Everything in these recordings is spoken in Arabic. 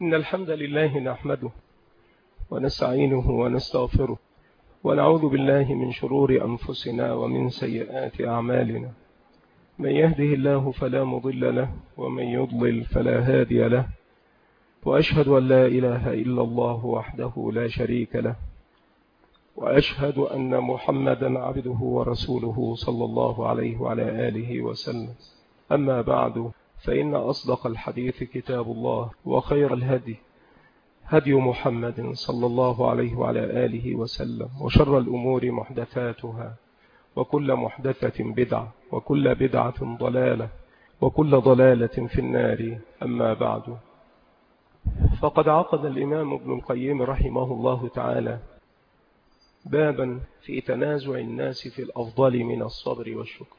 إن الحمد لله نحمده ونستعينه ونستغفره ونعوذ بالله من شرور أنفسنا ومن سيئات أعمالنا. من يهده الله فلا مضل له ومن يضلل فلا هادي له، وأشهد أن لا إله إلا الله وحده لا شريك له، وأشهد أن محمدا عبده ورسوله صلى الله عليه وعلى آله وسلم. أما بعد، فإن أصدق الحديث كتاب الله، وخير الهدي هدي محمد صلى الله عليه وعلى آله وسلم، وشر الأمور محدثاتها، وكل محدثة بدعة، وكل بدعة ضلالة، وكل ضلالة في النار. أما بعد، فقد عقد الإمام ابن القيم رحمه الله تعالى بابا في تنازع الناس في الأفضل من الصبر والشكر،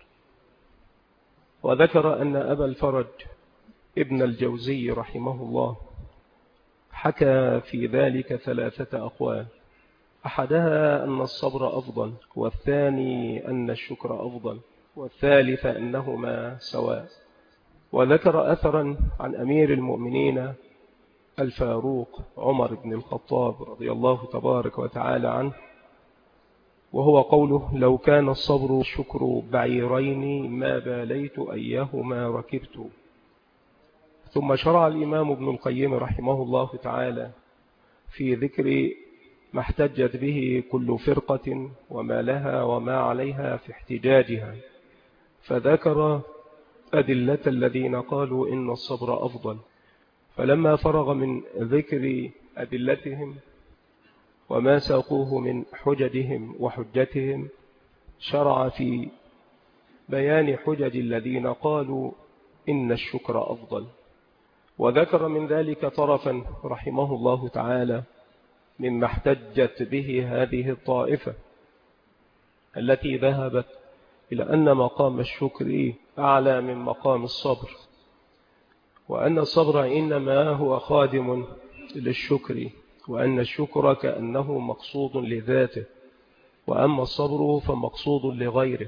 وذكر أن أبا الفرج ابن الجوزي رحمه الله حكى في ذلك 3 أقوال: أحدها أن الصبر أفضل، والثاني أن الشكر أفضل، والثالث أنهما سواء. وذكر أثرا عن أمير المؤمنين الفاروق عمر بن الخطاب رضي الله تبارك وتعالى عنه، وهو قوله: لو كان الصبر والشكر بعيرين ما باليت أيهما ركبت. ثم شرع الإمام ابن القيم رحمه الله تعالى في ذكر ما احتجت به كل فرقة وما لها وما عليها في احتجاجها، فذكر أدلة الذين قالوا إن الصبر أفضل. فلما فرغ من ذكر أدلتهم وما ساقوه من حججهم وحجتهم، شرع في بيان حجج الذين قالوا إن الشكر أفضل، وذكر من مذلك طرفا رحمه الله تعالى مما احتجت به هذه الطائفة التي ذهبت إلى أن مقام الشكر أعلى من مقام الصبر، وأن الصبر إنما هو خادم للشكر، وأن الشكر كأنه مقصود لذاته، وأما الصبر فمقصود لغيره.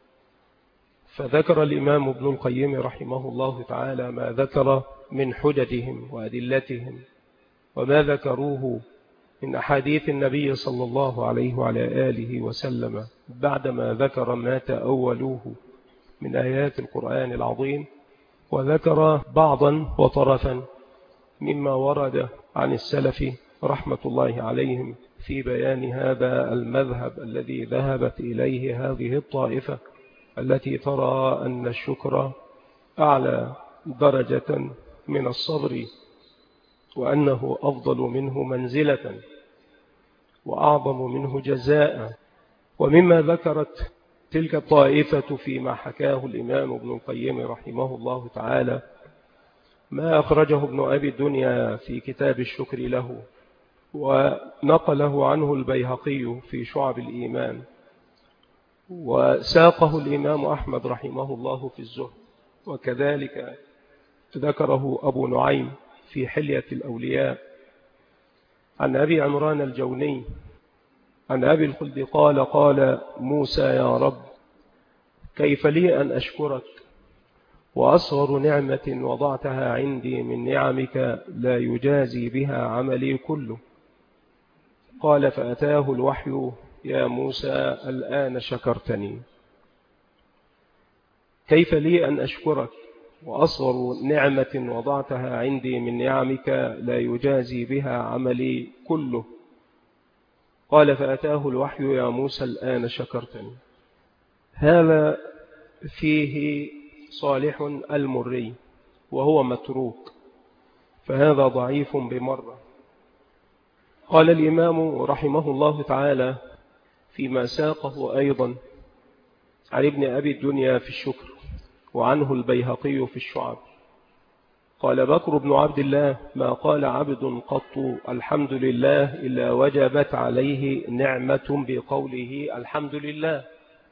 فذكر الإمام ابن القيم رحمه الله تعالى ما ذكر من حججهم وأدلتهم، وما ذكروه من أحاديث النبي صلى الله عليه وعلى آله وسلم بعدما ذكر ما تأولوه من آيات القرآن العظيم، وذكر بعضا وطرفا مما ورد عن السلف رحمة الله عليهم في بيان هذا المذهب الذي ذهبت إليه هذه الطائفة التي ترى أن الشكر أعلى درجة من الصبر، وأنه أفضل منه منزلة وأعظم منه جزاء. ومما ذكرت تلك الطائفة فيما حكاه الإمام ابن القيم رحمه الله تعالى ما أخرجه ابن أبي الدنيا في كتاب الشكر له، ونقله عنه البيهقي في شعب الإيمان، وساقه الإمام أحمد رحمه الله في الزهد، وكذلك ذكره أبو نعيم في حلية الأولياء عن أبي عمران الجوني عن أبي الخلد قال: قال موسى: يا رب، كيف لي أن أشكرك وأصغر نعمة وضعتها عندي من نعمك لا يجازي بها عملي كله. قال: فأتاه الوحي: يا موسى، الآن شكرتني. كيف لي أن أشكرك وأصغر نعمة وضعتها عندي من نعمك لا يجازي بها عملي كله. قال: فأتاه الوحي: يا موسى، الآن شكرتني. هذا فيه صالح المري وهو متروك، فهذا ضعيف بمرة. قال الإمام رحمه الله تعالى فيما ساقه أيضا عن ابن أبي الدنيا في الشكر، وعنه البيهقي في الشعب، قال بكر بن عبد الله: ما قال عبد قط الحمد لله إلا وجبت عليه نعمة بقوله الحمد لله.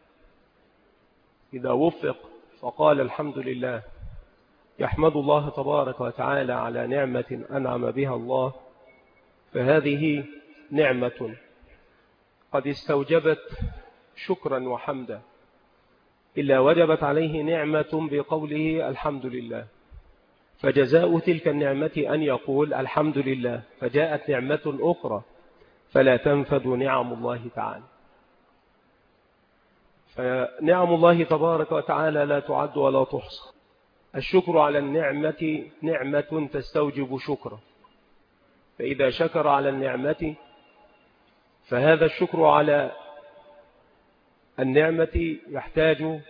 إذا وفق فقال الحمد لله يحمد الله تبارك وتعالى على نعمة أنعم بها الله، فهذه نعمة قد استوجبت شكرا وحمدا، إلا وجبت عليه نعمة بقوله الحمد لله. فجزاء تلك النعمة أن يقول الحمد لله، فجاءت نعمة أخرى فلا تنفد نعم الله تعالى. فنعم الله تبارك وتعالى لا تعد ولا تحصى. الشكر على النعمة نعمة تستوجب شكرا، فإذا شكر على النعمة فهذا الشكر على النعمة يحتاج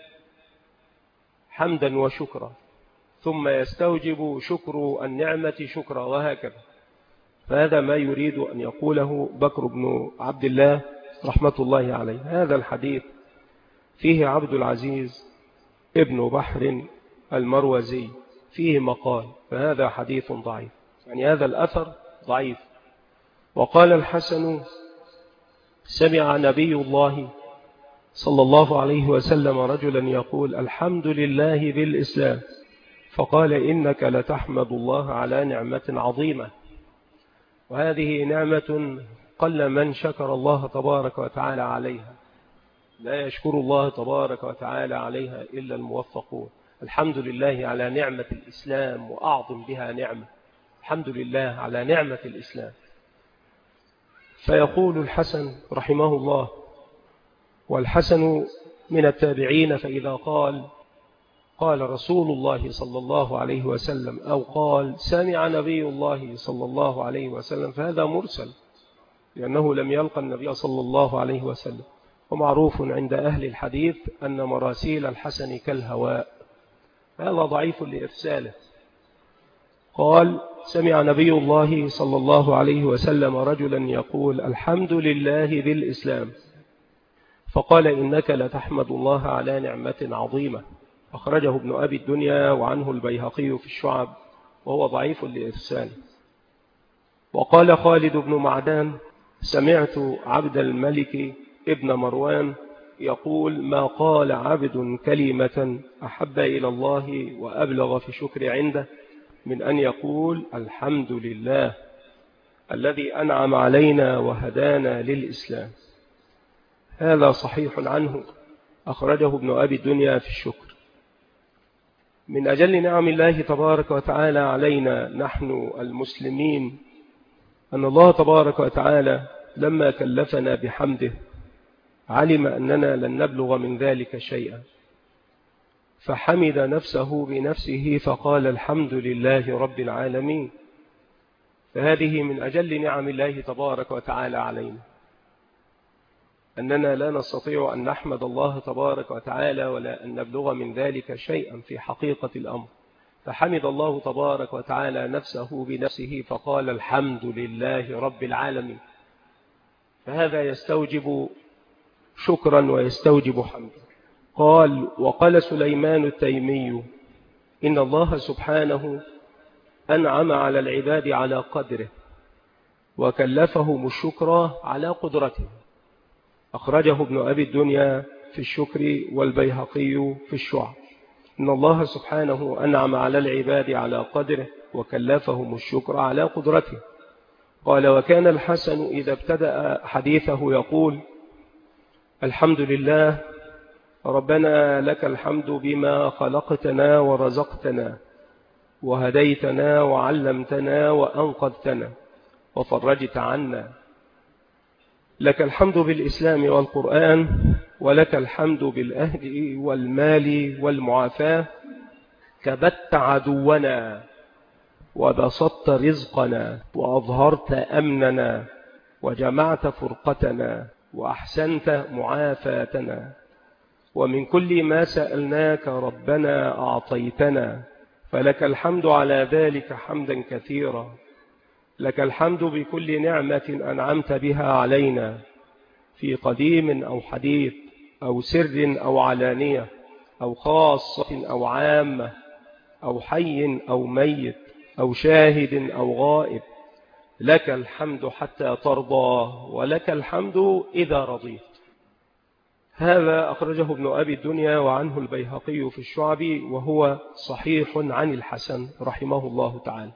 حمدا وشكرا، ثم يستوجب شكر النعمة شكرا، وهكذا. فهذا ما يريد أن يقوله بكر بن عبد الله رحمة الله عليه. هذا الحديث فيه عبد العزيز ابن بحر المروزي فيه مقال، فهذا حديث ضعيف، يعني هذا الأثر ضعيف. وقال الحسن: سمع نبي الله صلى الله عليه وسلم رجلا يقول: الحمد لله بالإسلام، فقال: إنك لتحمد الله على نعمة عظيمة. وهذه نعمة قل من شكر الله تبارك وتعالى عليها، لا يشكر الله تبارك وتعالى عليها إلا الموفقون. الحمد لله على نعمة الإسلام، وأعظم بها نعمة، الحمد لله على نعمة الإسلام. فيقول الحسن رحمه الله، والحسن من التابعين، فإذا قال رسول الله صلى الله عليه وسلم أو قال سمع نبي الله صلى الله عليه وسلم، فهذا مرسل، لأنه لم يلقى النبي صلى الله عليه وسلم. ومعروف عند أهل الحديث أن مراسيل الحسن كالهواء، هذا ضعيف لإرساله. قال: سمع نبي الله صلى الله عليه وسلم رجلا يقول: الحمد لله بالإسلام، فقال: إنك لتحمد الله على نعمة عظيمة. أخرجه ابن أبي الدنيا، وعنه البيهقي في الشعب، وهو ضعيف لإرساله. وقال خالد بن معدان: سمعت عبد الملك ابن مروان يقول: ما قال عبد كلمة أحب إلى الله وأبلغ في شكر عنده من أن يقول: الحمد لله الذي أنعم علينا وهدانا للإسلام. هذا صحيح عنه، أخرجه ابن أبي الدنيا في الشكر. من أجل نعم الله تبارك وتعالى علينا نحن المسلمين أن الله تبارك وتعالى لما كلفنا بحمده علم أننا لن نبلغ من ذلك شيئا، فحمد نفسه بنفسه فقال: الحمد لله رب العالمين. فهذه من أجل نعم الله تبارك وتعالى علينا، أننا لا نستطيع أن نحمد الله تبارك وتعالى ولا أن نبلغ من ذلك شيئا في حقيقة الأمر. فحمد الله تبارك وتعالى نفسه بنفسه فقال: الحمد لله رب العالمين. فهذا يستوجب شكرا ويستوجب حمدا. قال: وقال سليمان التيمي: إن الله سبحانه أنعم على العباد على قدره، وكلفهم الشكر على قدرته. أخرجه ابن أبي الدنيا في الشكر، والبيهقي في الشعب. إن الله سبحانه أنعم على العباد على قدره، وكلفهم الشكر على قدرته. قال: وكان الحسن إذا ابتدأ حديثه يقول: الحمد لله ربنا لك الحمد بما خلقتنا ورزقتنا وهديتنا وعلمتنا وأنقذتنا وفرجت عنا، لك الحمد بالإسلام والقرآن، ولك الحمد بالأهل والمال والمعافاة، كبت عدونا وبسطت رزقنا وأظهرت أمننا وجمعت فرقتنا وأحسنت معافاتنا، ومن كل ما سألناك ربنا أعطيتنا، فلك الحمد على ذلك حمدا كثيرا. لك الحمد بكل نعمة أنعمت بها علينا، في قديم أو حديث أو سر أو علانية أو خاصة أو عامة أو حي أو ميت أو شاهد أو غائب. لك الحمد حتى ترضى، ولك الحمد إذا رضيت. هذا أخرجه ابن أبي الدنيا، وعنه البيهقي في الشعب، وهو صحيح عن الحسن رحمه الله تعالى.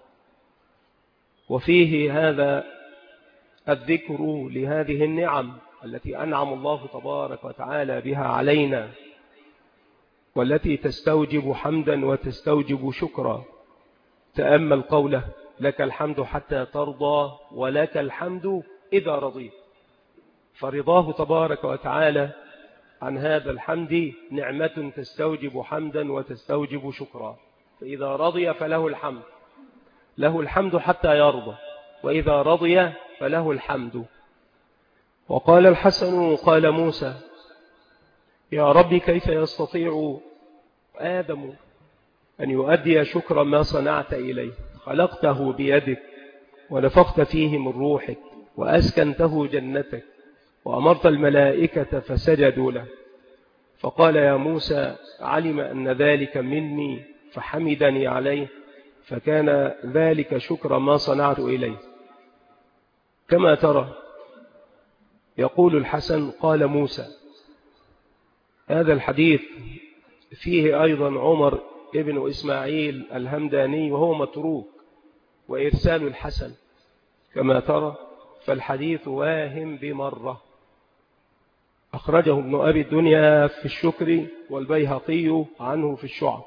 وفيه هذا الذكر لهذه النعم التي أنعم الله تبارك وتعالى بها علينا، والتي تستوجب حمدا وتستوجب شكرا. تأمل قوله لك الحمد حتى ترضى ولك الحمد إذا رضيت. فرضاه تبارك وتعالى عن هذا الحمد نعمة تستوجب حمدا وتستوجب شكرا. فإذا رضي فله الحمد، له الحمد حتى يرضى، وإذا رضي فله الحمد. وقال الحسن قال موسى يا رب كيف يستطيع آدم أن يؤدي شكر ما صنعت إليه؟ خلقته بيدك ونفخت فيه من روحك وأسكنته جنتك وأمرت الملائكة فسجدوا له. فقال يا موسى علم أن ذلك مني فحمدني عليه، فكان ذلك شكر ما صنعت إليه. كما ترى يقول الحسن قال موسى. هذا الحديث فيه أيضا عمر ابن إسماعيل الهمداني وهو متروك وإرسال الحسن كما ترى، فالحديث واهم بمرة. أخرجه ابن أبي الدنيا في الشكر والبيهقي عنه في الشعب.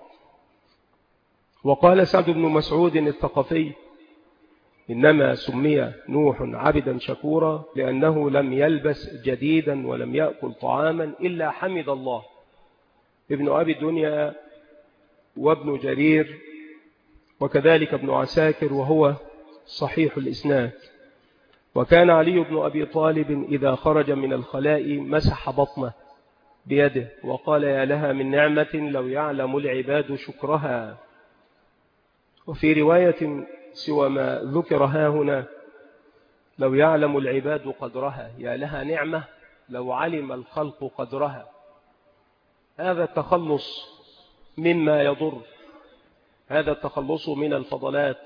وقال سعد بن مسعود الثقفي إنما سمي نوح عبدا شكورا لأنه لم يلبس جديدا ولم يأكل طعاما إلا حمد الله. ابن أبي الدنيا وابن جرير وكذلك ابن عساكر وهو صحيح الإسناد. وكان علي بن أبي طالب إذا خرج من الخلاء مسح بطنه بيده وقال يا لها من نعمة لو يعلم العباد شكرها. وفي رواية سوى ما ذكر ها هنا لو يعلم العباد قدرها، يا لها نعمة لو علم الخلق قدرها. هذا التخلص مما يضر، هذا التخلص من الفضلات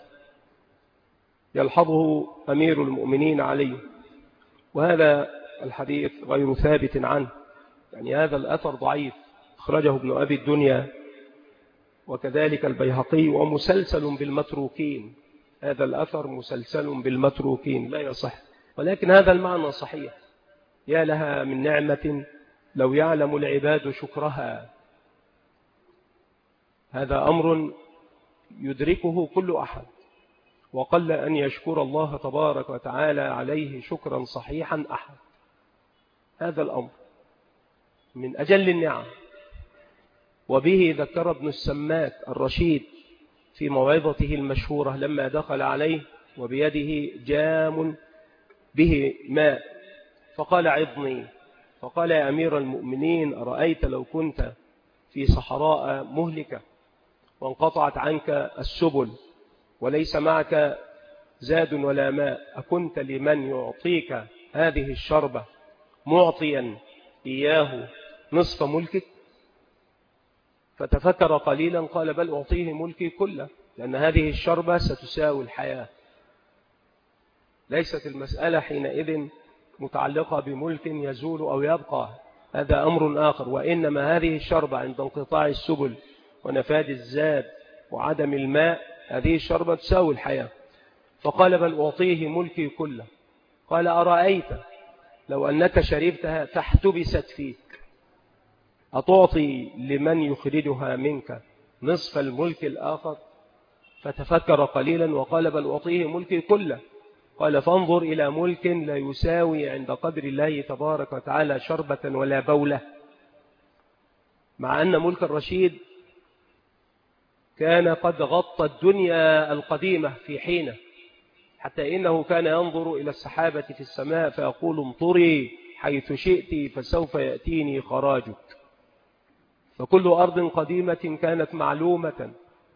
يلحظه أمير المؤمنين علي. وهذا الحديث غير ثابت عنه، يعني هذا الأثر ضعيف، أخرجه ابن أبي الدنيا وكذلك البيهقي ومسلسل بالمتروكين. هذا الأثر مسلسل بالمتروكين لا يصح، ولكن هذا المعنى صحيح. يا لها من نعمة لو يعلم العباد شكرها. هذا أمر يدركه كل أحد، وقل أن يشكر الله تبارك وتعالى عليه شكرا صحيحا أحد. هذا الأمر من أجل النعم. وبه ذكر ابن السماك الرشيد في موعظته المشهورة لما دخل عليه وبيده جام به ماء فقال عظني. فقال يا أمير المؤمنين أرأيت لو كنت في صحراء مهلكة وانقطعت عنك السبل وليس معك زاد ولا ماء، أكنت لمن يعطيك هذه الشربة معطيا إياه نصف ملكك؟ فتفكر قليلا قال بل أعطيه ملكي كله، لأن هذه الشربة ستساوي الحياة. ليست المسألة حينئذ متعلقة بملك يزول أو يبقى، هذا أمر آخر. وإنما هذه الشربة عند انقطاع السبل ونفاد الزاد وعدم الماء، هذه الشربة تساوي الحياة. فقال بل أعطيه ملكي كله. قال أرأيت لو أنك شربتها فاحتبست فيك، أتعطي لمن يخرجها منك نصف الملك الآخر؟ فتفكر قليلا وقال بل أعطيه ملكي كله. قال فانظر إلى ملك لا يساوي عند قدر الله تبارك وتعالى شربة ولا بولة، مع أن ملك الرشيد كان قد غطى الدنيا القديمة في حينه، حتى إنه كان ينظر إلى السحابة في السماء فيقول امطري حيث شئت فسوف يأتيني خراجك. فكل أرض قديمة كانت معلومة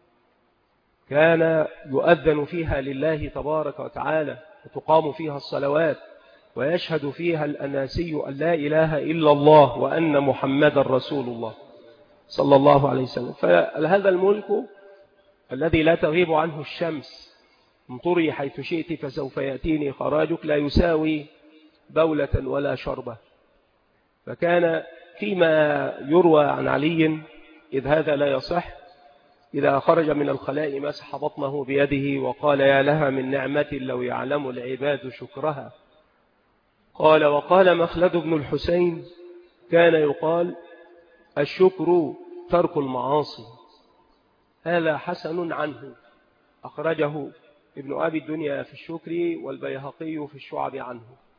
كان يؤذن فيها لله تبارك وتعالى وتقام فيها الصلوات ويشهد فيها الأناسي أن لا إله إلا الله وأن محمد رسول الله صلى الله عليه وسلم. فهذا الملك الذي لا تغيب عنه الشمس، امطري حيث شئت فسوف يأتيني خراجك، لا يساوي بولة ولا شربة. فكان فيما يروى عن علي إذ هذا لا يصح إذا خرج من الخلاء مسح بطنه بيده وقال يا لها من نعمة لو يعلم العباد شكرها. قال وقال مخلد بن الحسين كان يقال الشكر ترك المعاصي. هذا حسن عنه أخرجه ابن أبي الدنيا في الشكر والبيهقي في الشعب عنه.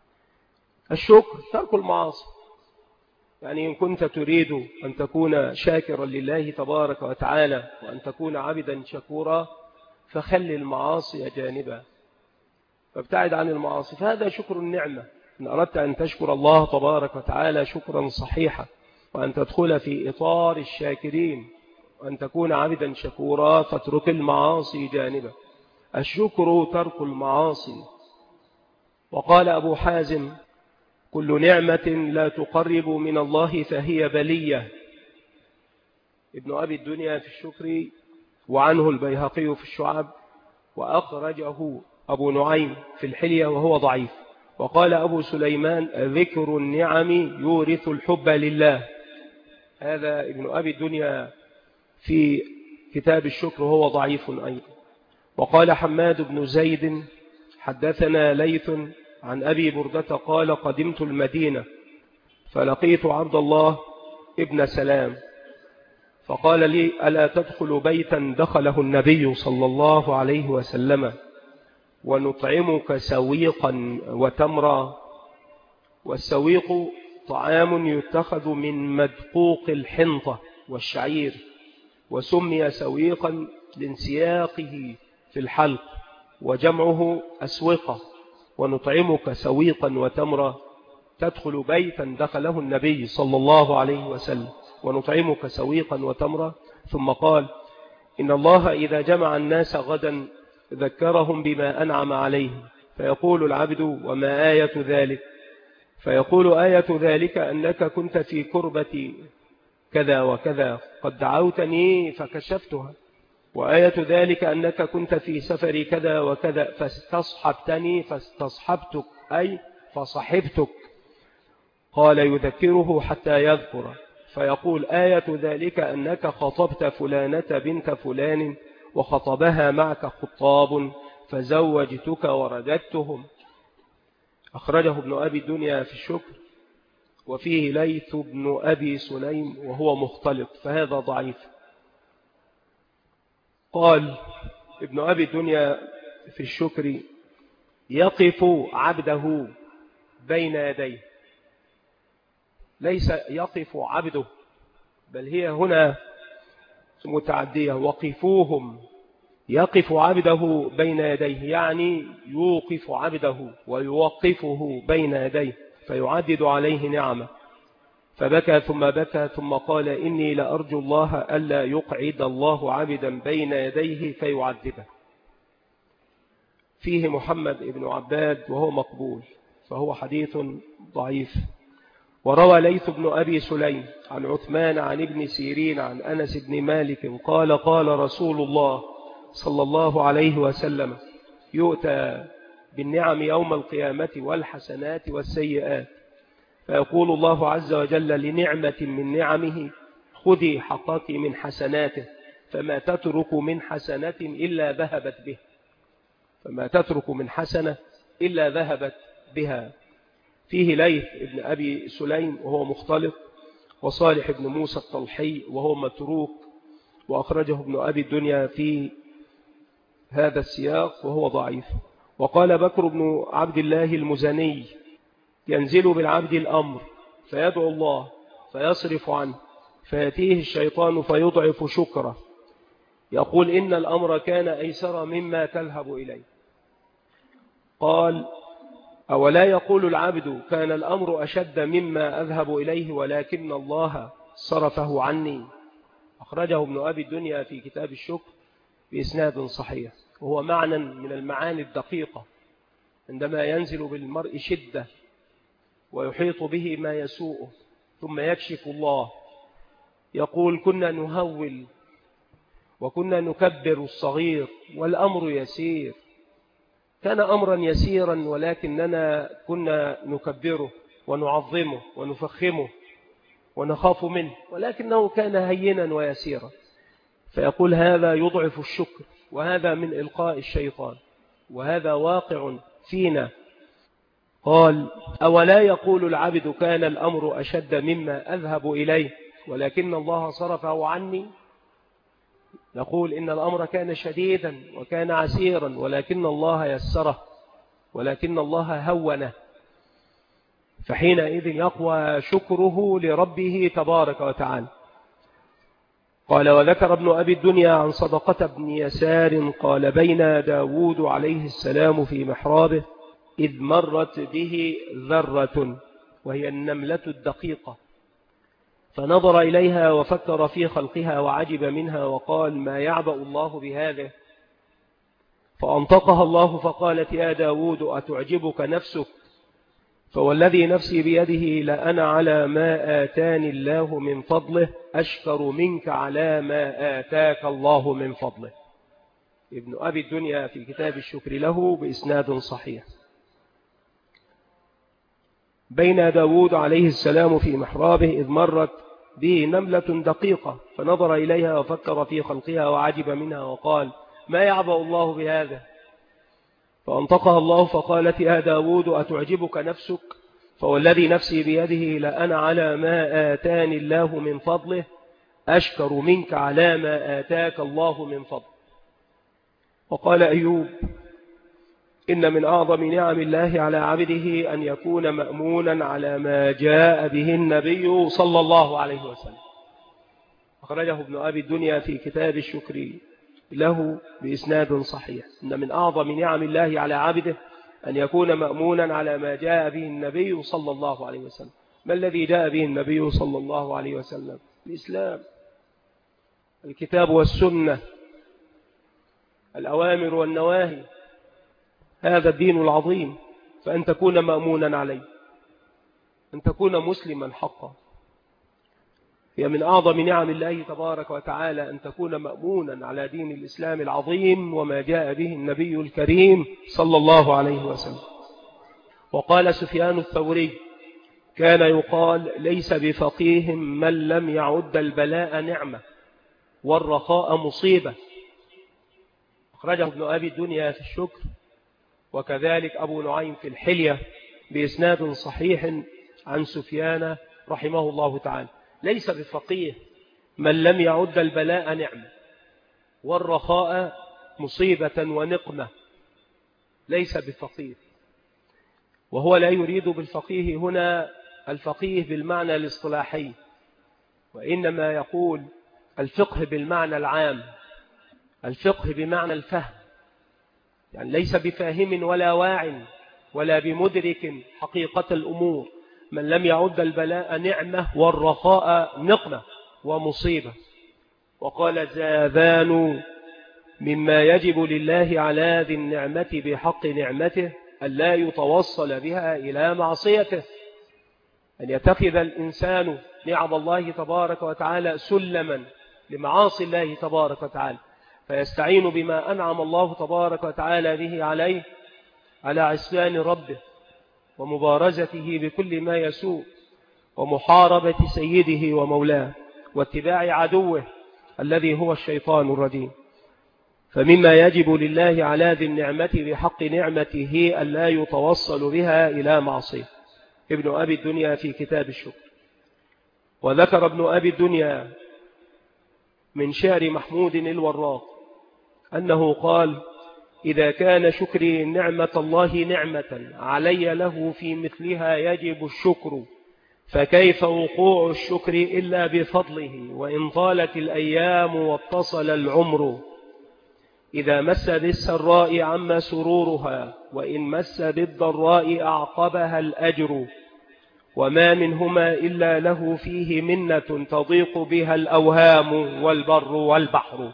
الشكر ترك المعاصي، يعني إن كنت تريد أن تكون شاكرا لله تبارك وتعالى وأن تكون عبدا شكورا فخل المعاصي جانبا، فابتعد عن المعاصي، فهذا شكر النعمة. إن أردت أن تشكر الله تبارك وتعالى شكرا صحيحا وأن تدخل في إطار الشاكرين وأن تكون عبدا شكورا فاترك المعاصي جانبا. الشكر ترك المعاصي. وقال أبو حازم: كل نعمة لا تقرب من الله فهي بلية. ابن أبي الدنيا في الشكر وعنه البيهقي في الشعب، وأخرجه أبو نعيم في الحلية وهو ضعيف. وقال أبو سليمان: ذكر النعم يورث الحب لله. هذا ابن أبي الدنيا في كتاب الشكر وهو ضعيف أيضا. وقال حماد بن زيد: حدثنا ليث عن أبي بردة قال: قدمت المدينة فلقيت عبد الله ابن سلام فقال لي: ألا تدخل بيتا دخله النبي صلى الله عليه وسلم ونطعمك سويقا وتمرا؟ والسويق طعام يتخذ من مدقوق الحنطة والشعير، وسمي سويقا لانسياقه في الحلق، وجمعه أسوقة. ونطعمك سويقا وتمرا، تدخل بيتا دخله النبي صلى الله عليه وسلم ونطعمك سويقا وتمرا. ثم قال: إن الله إذا جمع الناس غدا ذكرهم بما أنعم عليهم، فيقول العبد: وما آية ذلك؟ فيقول: آية ذلك أنك كنت في كربة كذا وكذا قد دعوتني فكشفتها، وآية ذلك أنك كنت في سفر كذا وكذا فاستصحبتني فاستصحبتك، أي فصحبتك. قال: يذكره حتى يذكر، فيقول: آية ذلك أنك خطبت فلانة بنت فلان وخطبها معك خطاب فزوجتك ورددتهم. أخرجه ابن أبي الدنيا في الشكر، وفيه ليث بن أبي سليم وهو مختلط، فهذا ضعيف. قال ابن أبي الدنيا في الشكر: يقف عبده بين يديه. ليس يقف عبده، بل هي هنا متعدية: وقفوهم. يقف عبده بين يديه، يعني يوقف عبده ويوقفه بين يديه فيعدد عليه نعمة. فبكى ثم بكى ثم قال: إني لأرجو الله ألا يقعد الله عبدا بين يديه فيعذبه. فيه محمد بن عباد وهو مقبول، فهو حديث ضعيف. وروى ليث بن أبي سليم عن عثمان عن ابن سيرين عن أنس بن مالك قال: قال رسول الله صلى الله عليه وسلم: يؤتى بالنعم يوم القيامة والحسنات والسيئات، فيقول الله عز وجل لنعمة من نعمه: خذي حقك من حسناته، فما تترك من حسنة إلا ذهبت به. فما تترك من حسنة إلا ذهبت بها. فيه ليث ابن أبي سليم وهو مختلط، وصالح بن موسى الطلحي وهو متروك، وأخرجه ابن أبي الدنيا في هذا السياق وهو ضعيف. وقال بكر بن عبد الله المزني: ينزل بالعبد الأمر فيدعو الله فيصرف عنه، فيأتيه الشيطان فيضعف شكره، يقول: إن الأمر كان أيسر مما تذهب إليه. قال: أولا يقول العبد كان الأمر أشد مما أذهب إليه ولكن الله صرفه عني. أخرجه ابن أبي الدنيا في كتاب الشكر بإسناد صحيح، وهو معنى من المعاني الدقيقة. عندما ينزل بالمرء شدة ويحيط به ما يسوءه ثم يكشف الله، يقول: كنا نهول وكنا نكبر الصغير والأمر يسير. كان أمرا يسيرا ولكننا كنا نكبره ونعظمه ونفخمه ونخاف منه، ولكنه كان هينا ويسيرا. فيقول: هذا يضعف الشكر، وهذا من إلقاء الشيطان، وهذا واقع فينا. قال: أولا يقول العبد كان الأمر أشد مما أذهب إليه ولكن الله صرفه عني؟ نقول إن الأمر كان شديدا وكان عسيرا، ولكن الله يسره، ولكن الله هونه، فحينئذ يقوى شكره لربه تبارك وتعالى. قال: وذكر ابن أبي الدنيا عن صدقة بن يسار قال: بين داود عليه السلام في محرابه إذ مرت به ذرة، وهي النملة الدقيقة، فنظر إليها وفكر في خلقها وعجب منها وقال: ما يعبأ الله بهذا؟ فأنطقها الله فقالت: يا داود أتعجبك نفسك؟ فوالذي نفسي بيده لأنا على ما آتاني الله من فضله أشكر منك على ما آتاك الله من فضله. ابن أبي الدنيا في كتاب الشكر له بإسناد صحيح. بين داود عليه السلام في محرابه إذ مرت به نملة دقيقة، فنظر إليها وفكر في خلقها وعجب منها وقال: ما يعبأ الله بهذا؟ فأنطقها الله فقالت: يا داود أتعجبك نفسك؟ فوالذي نفسي بيده لأنا على ما آتاني الله من فضله أشكر منك على ما آتاك الله من فضله. وقال أيوب: إن من أعظم نعم الله على عبده أن يكون مأمونا على ما جاء به النبي صلى الله عليه وسلم. أخرجه ابن أبي الدنيا في كتاب الشكر له بإسناد صحيح. إن من أعظم نعم الله على عبده أن يكون مأمونا على ما جاء به النبي صلى الله عليه وسلم. ما الذي جاء به النبي صلى الله عليه وسلم؟ الإسلام، الكتاب والسنة، الأوامر والنواهي، هذا الدين العظيم. فأن تكون مأمونا عليه، أن تكون مسلما حقا. هي من أعظم نعم الله تبارك وتعالى أن تكون مأمونا على دين الإسلام العظيم وما جاء به النبي الكريم صلى الله عليه وسلم. وقال سفيان الثوري: كان يقال ليس بفقيه من لم يعد البلاء نعمة والرخاء مصيبة. أخرجه ابن أبي الدنيا في الشكر، وكذلك أبو نعيم في الحلية بإسناد صحيح عن سفيان رحمه الله تعالى. ليس بفقيه من لم يعد البلاء نعمة والرخاء مصيبة ونقمة، ليس بفقيه. وهو لا يريد بالفقيه هنا الفقيه بالمعنى الاصطلاحي، وإنما يقول الفقه بالمعنى العام، الفقه بمعنى الفهم، يعني ليس بفاهم ولا واع ولا بمدرك حقيقة الأمور. من لم يعد البلاء نعمة والرخاء نقمة ومصيبة. وقال زاذان: مما يجب لله على ذي النعمة بحق نعمته ألا يتوصل بها إلى معصيته، أن يتخذ الإنسان نعم الله تبارك وتعالى سلما لمعاصي الله تبارك وتعالى، فيستعين بما أنعم الله تبارك وتعالى به عليه على عصيان ربه ومبارزته بكل ما يسوء ومحاربة سيده ومولاه واتباع عدوه الذي هو الشيطان الرجيم. فمما يجب لله على ذي النعمة بحق نعمته ألا يتوصل بها إلى معصية. ابن أبي الدنيا في كتاب الشكر. وذكر ابن أبي الدنيا من شعر محمود الوراق أنه قال: إذا كان شكري نعمة الله نعمة علي له في مثلها يجب الشكر، فكيف وقوع الشكر إلا بفضله وإن طالت الأيام واتصل العمر. إذا مس بالسراء عم سرورها وإن مس بالضراء أعقبها الأجر، وما منهما إلا له فيه منة تضيق بها الأوهام والبر والبحر.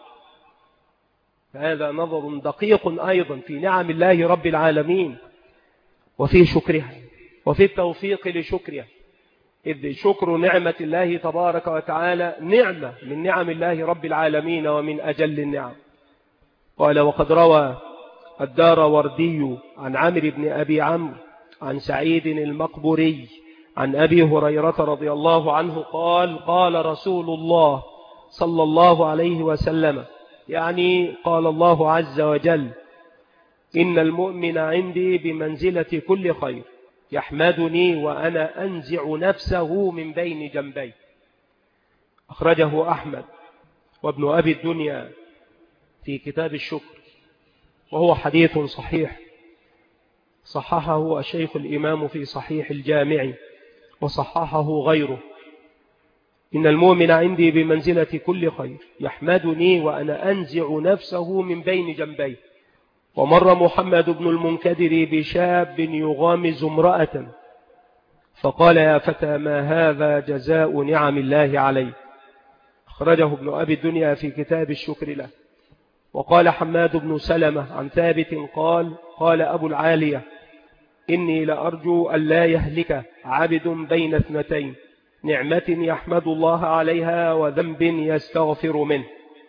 هذا نظر دقيق أيضا في نعم الله رب العالمين وفي شكرها وفي التوفيق لشكرها، إذ شكر نعمة الله تبارك وتعالى نعمة من نعم الله رب العالمين ومن أجل النعم. قال: وقد روى الداروردي عن عمرو بن أبي عمرو عن سعيد المقبوري عن أبي هريرة رضي الله عنه قال: قال رسول الله صلى الله عليه وسلم، يعني قال الله عز وجل: إن المؤمن عندي بمنزلة كل خير يحمدني وأنا أنزع نفسه من بين جنبي. أخرجه أحمد وابن أبي الدنيا في كتاب الشكر، وهو حديث صحيح صححه الشيخ الإمام في صحيح الجامع وصححه غيره: إن المؤمن عندي بمنزلة كل خير يحمدني وأنا أنزع نفسه من بين جنبيه. ومر محمد بن المنكدر بشاب يغامز امرأة فقال: يا فتى ما هذا جزاء نعم الله عليه. أخرجه ابن أبي الدنيا في كتاب الشكر له. وقال حماد بن سلمة عن ثابت قال: قال أبو العالية: إني لأرجو أن لا يهلك عبد بين اثنتين: نعمة يحمد الله عليها وذنب يستغفر منه.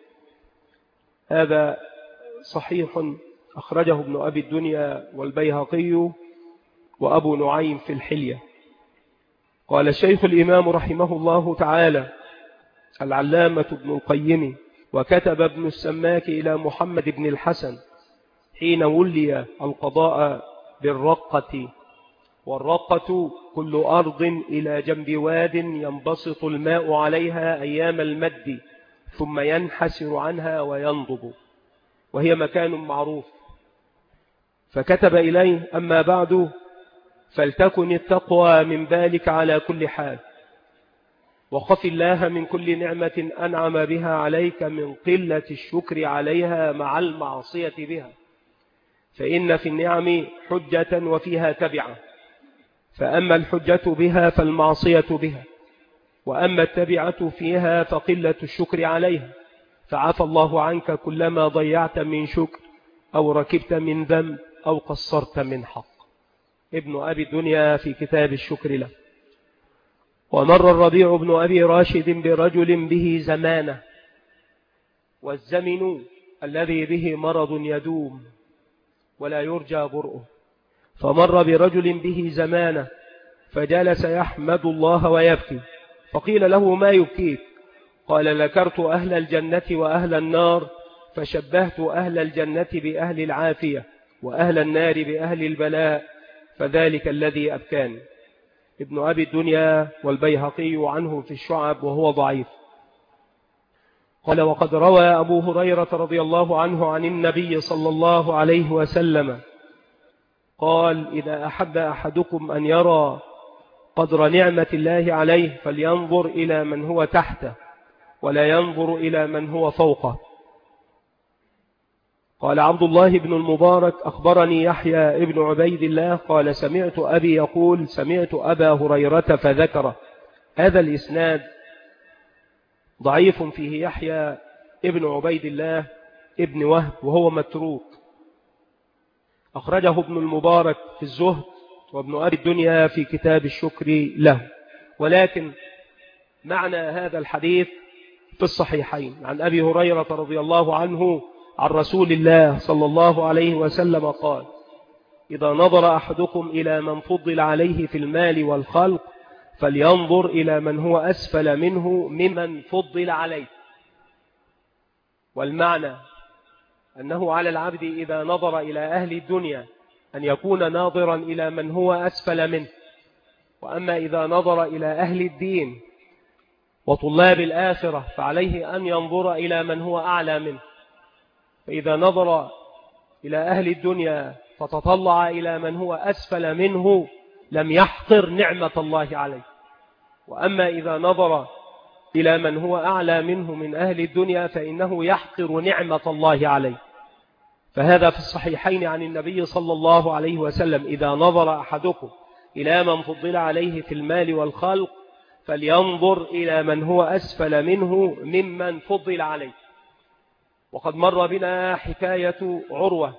هذا صحيح أخرجه ابن أبي الدنيا والبيهقي وأبو نعيم في الحلية. قال الشيخ الإمام رحمه الله تعالى العلامة ابن القيم: وكتب ابن السماك إلى محمد بن الحسن حين ولي القضاء بالرقة، والرقة كل أرض إلى جنب واد ينبسط الماء عليها أيام المد ثم ينحسر عنها وينضب، وهي مكان معروف. فكتب إليه: أما بعد فلتكن التقوى من ذلك على كل حال، وخف الله من كل نعمة أنعم بها عليك من قلة الشكر عليها مع المعصية بها، فإن في النعم حجة وفيها تبعة، فأما الحجة بها فالمعصية بها، وأما التبعة فيها فقلة الشكر عليها، فعفى الله عنك كلما ضيعت من شكر أو ركبت من ذنب أو قصرت من حق. ابن أبي الدنيا في كتاب الشكر له. ومر الربيع بن أبي راشد برجل به زمانة، والزمن الذي به مرض يدوم ولا يرجى برؤه، فمر برجل به زمانة فجلس يحمد الله ويبكي، فقيل له: ما يبكيك؟ قال: ذكرت أهل الجنة وأهل النار فشبهت أهل الجنة بأهل العافية وأهل النار بأهل البلاء، فذلك الذي أبكاني. ابن أبي الدنيا والبيهقي عنه في الشعب وهو ضعيف. قال: وقد روى أبو هريرة رضي الله عنه عن النبي صلى الله عليه وسلم قال: إذا أحب أحدكم أن يرى قدر نعمة الله عليه فلينظر إلى من هو تحته ولا ينظر إلى من هو فوقه. قال عبد الله بن المبارك: أخبرني يحيى ابن عبيد الله قال: سمعت أبي يقول: سمعت أبا هريرة فذكره. هذا الإسناد ضعيف، فيه يحيى ابن عبيد الله ابن وهب وهو متروك. أخرجه ابن المبارك في الزهد وابن أبي الدنيا في كتاب الشكر له. ولكن معنى هذا الحديث في الصحيحين عن أبي هريرة رضي الله عنه عن رسول الله صلى الله عليه وسلم قال: إذا نظر أحدكم إلى من فضل عليه في المال والخلق فلينظر إلى من هو أسفل منه ممن فضل عليه. والمعنى أنه على العبد إذا نظر إلى أهل الدنيا أن يكون ناظرا إلى من هو أسفل منه، وأما إذا نظر إلى أهل الدين وطلاب الآخرة فعليه أن ينظر إلى من هو أعلى منه. فإذا نظر إلى أهل الدنيا فتطلع إلى من هو أسفل منه لم يحقر نعمة الله عليه، وأما إذا نظر إلى من هو أعلى منه من أهل الدنيا فإنه يحقر نعمة الله عليه. فهذا في الصحيحين عن النبي صلى الله عليه وسلم: إذا نظر أحدكم إلى من فضل عليه في المال والخلق فلينظر إلى من هو أسفل منه ممن فضل عليه. وقد مر بنا حكاية عروة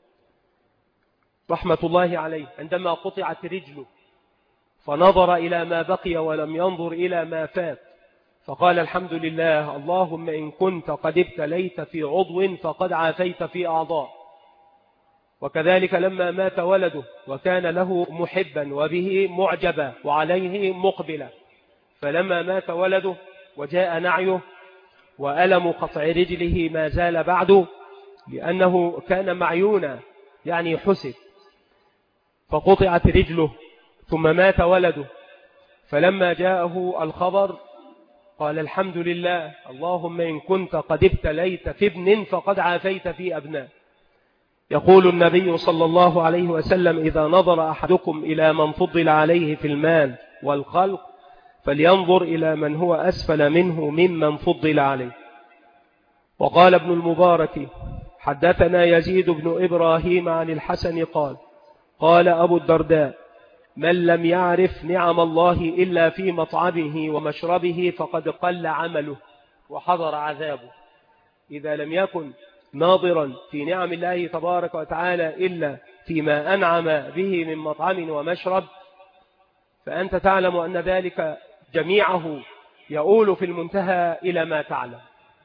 رحمة الله عليه عندما قطعت رجله فنظر إلى ما بقي ولم ينظر إلى ما فات، فقال: الحمد لله، اللهم إن كنت قد ابتليت في عضو فقد عافيت في أعضاء. وكذلك لما مات ولده وكان له محبا وبه معجبا وعليه مقبلا، فلما مات ولده وجاء نعيه وألم قطع رجله ما زال بعده لأنه كان معيونا يعني حسب، فقطعت رجله ثم مات ولده، فلما جاءه الخبر قال الحمد لله، اللهم إن كنت قد ابتليت في ابن فقد عافيت في أبناء. يقول النبي صلى الله عليه وسلم: إذا نظر أحدكم إلى من فضل عليه في المال والخلق فلينظر إلى من هو أسفل منه ممن فضل عليه. وقال ابن المبارك: حدثنا يزيد بن إبراهيم عن الحسن قال: قال أبو الدرداء: من لم يعرف نعم الله إلا في مطعمه ومشربه فقد قل عمله وحضر عذابه. إذا لم يكن ناظرا في نعم الله تبارك وتعالى إلا فيما أنعم به من مطعم ومشرب، فأنت تعلم أن ذلك جميعه يؤول في المنتهى إلى ما تعلم.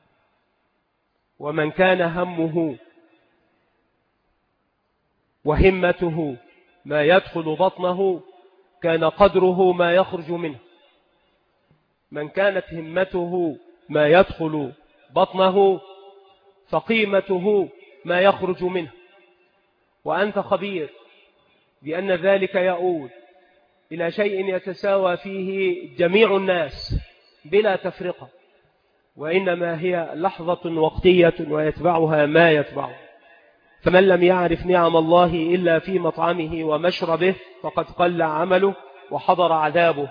ومن كان همه وهمته ما يدخل بطنه كان قدره ما يخرج منه. من كانت همته ما يدخل بطنه فقيمته ما يخرج منه. وأنت خبير بأن ذلك يؤول إلى شيء يتساوى فيه جميع الناس بلا تفرقة، وإنما هي لحظة وقتية ويتبعها ما يتبعه. فمن لم يعرف نعم الله إلا في مطعمه ومشربه فقد قل عمله وحضر عذابه.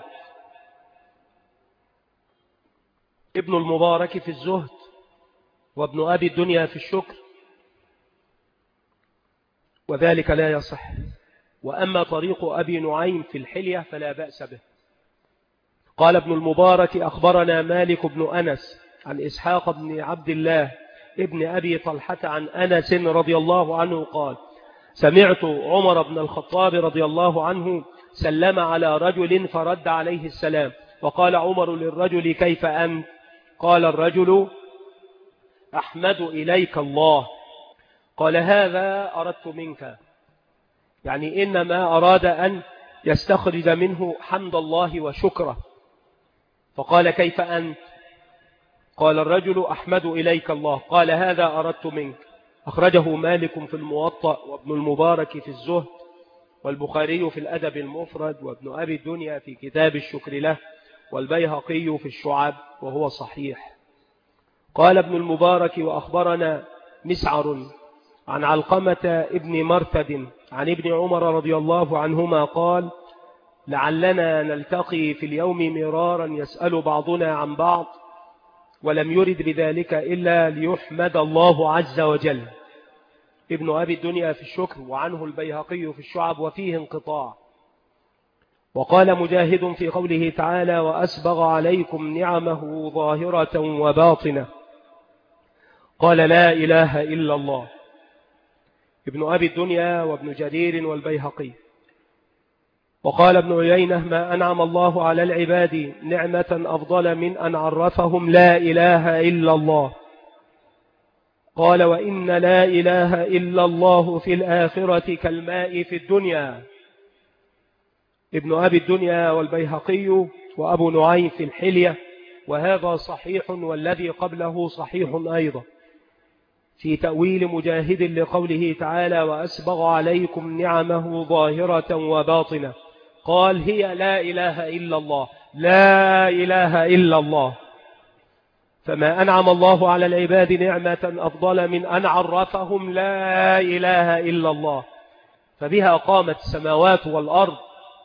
ابن المبارك في الزهد، وابن أبي الدنيا في الشكر، وذلك لا يصح. وأما طريق أبي نعيم في الحلية فلا بأس به. قال ابن المبارك: أخبرنا مالك بن أنس عن إسحاق بن عبد الله ابن أبي طلحة عن أنس رضي الله عنه قال: سمعت عمر بن الخطاب رضي الله عنه سلم على رجل فرد عليه السلام، وقال عمر للرجل: كيف أنت؟ قال الرجل: أحمد إليك الله. قال: هذا أردت منك، يعني إنما أراد أن يستخرج منه حمد الله وشكره. فقال: كيف أنت؟ قال الرجل: أحمد إليك الله. قال: هذا أردت منك. أخرجه مالك في الموطأ، وابن المبارك في الزهد، والبخاري في الأدب المفرد، وابن أبي الدنيا في كتاب الشكر له، والبيهقي في الشعب، وهو صحيح. قال ابن المبارك: وأخبرنا مسعر عن علقمة ابن مرثد عن ابن عمر رضي الله عنهما قال: لعلنا نلتقي في اليوم مرارا يسأل بعضنا عن بعض، ولم يرد بذلك إلا ليحمد الله عز وجل. ابن أبي الدنيا في الشكر، وعنه البيهقي في الشعب، وفيه انقطاع. وقال مجاهد في قوله تعالى: وأسبغ عليكم نعمه ظاهرة وباطنة، قال: لا إله إلا الله. ابن أبي الدنيا وابن جرير والبيهقي. وقال ابن عيينة: ما أنعم الله على العباد نعمة أفضل من أن عرفهم لا إله إلا الله. قال: وإن لا إله إلا الله في الآخرة كالماء في الدنيا. ابن أبي الدنيا والبيهقي وأبو نعيم في الحلية، وهذا صحيح، والذي قبله صحيح أيضا، في تأويل مجاهد لقوله تعالى: وأسبغ عليكم نعمه ظاهرة وباطنة. قال: هي لا إله إلا الله، لا إله إلا الله. فما أنعم الله على العباد نعمة أفضل من أن عرفهم لا إله إلا الله، فبها قامت السماوات والأرض،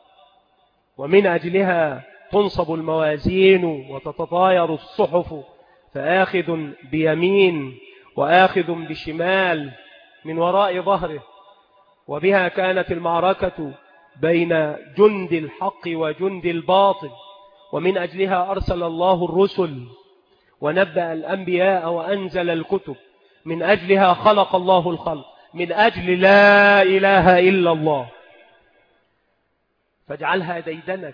ومن أجلها تنصب الموازين وتتطاير الصحف، فآخذ بيمين وآخذ بشمال من وراء ظهره. وبها كانت المعركة بين جند الحق وجند الباطل، ومن أجلها أرسل الله الرسل ونبأ الأنبياء وأنزل الكتب. من أجلها خلق الله الخلق، من أجل لا إله إلا الله، فاجعلها ديدنك.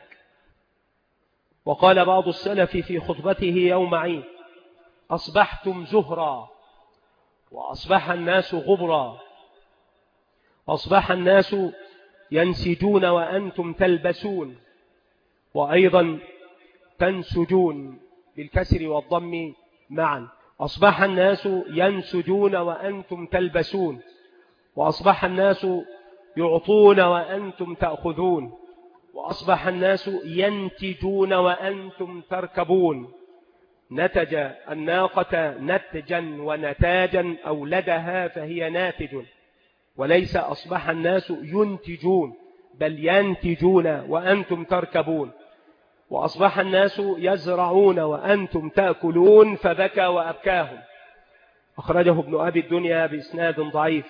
وقال بعض السلف في خطبته يوم عيد: أصبحتم زهرا وأصبح الناس غبرا، أصبح الناس ينسجون وأنتم تلبسون، وأيضا تنسجون بالكسر والضم معا. أصبح الناس ينسجون وأنتم تلبسون، وأصبح الناس يعطون وأنتم تأخذون، وأصبح الناس ينتجون وأنتم تركبون. نتج الناقة نتجا ونتاجا أولدها فهي ناتج، وليس أصبح الناس ينتجون بل ينتجون وأنتم تركبون، وأصبح الناس يزرعون وأنتم تأكلون فبكى وأبكاهم. أخرجه ابن أبي الدنيا بإسناد ضعيف.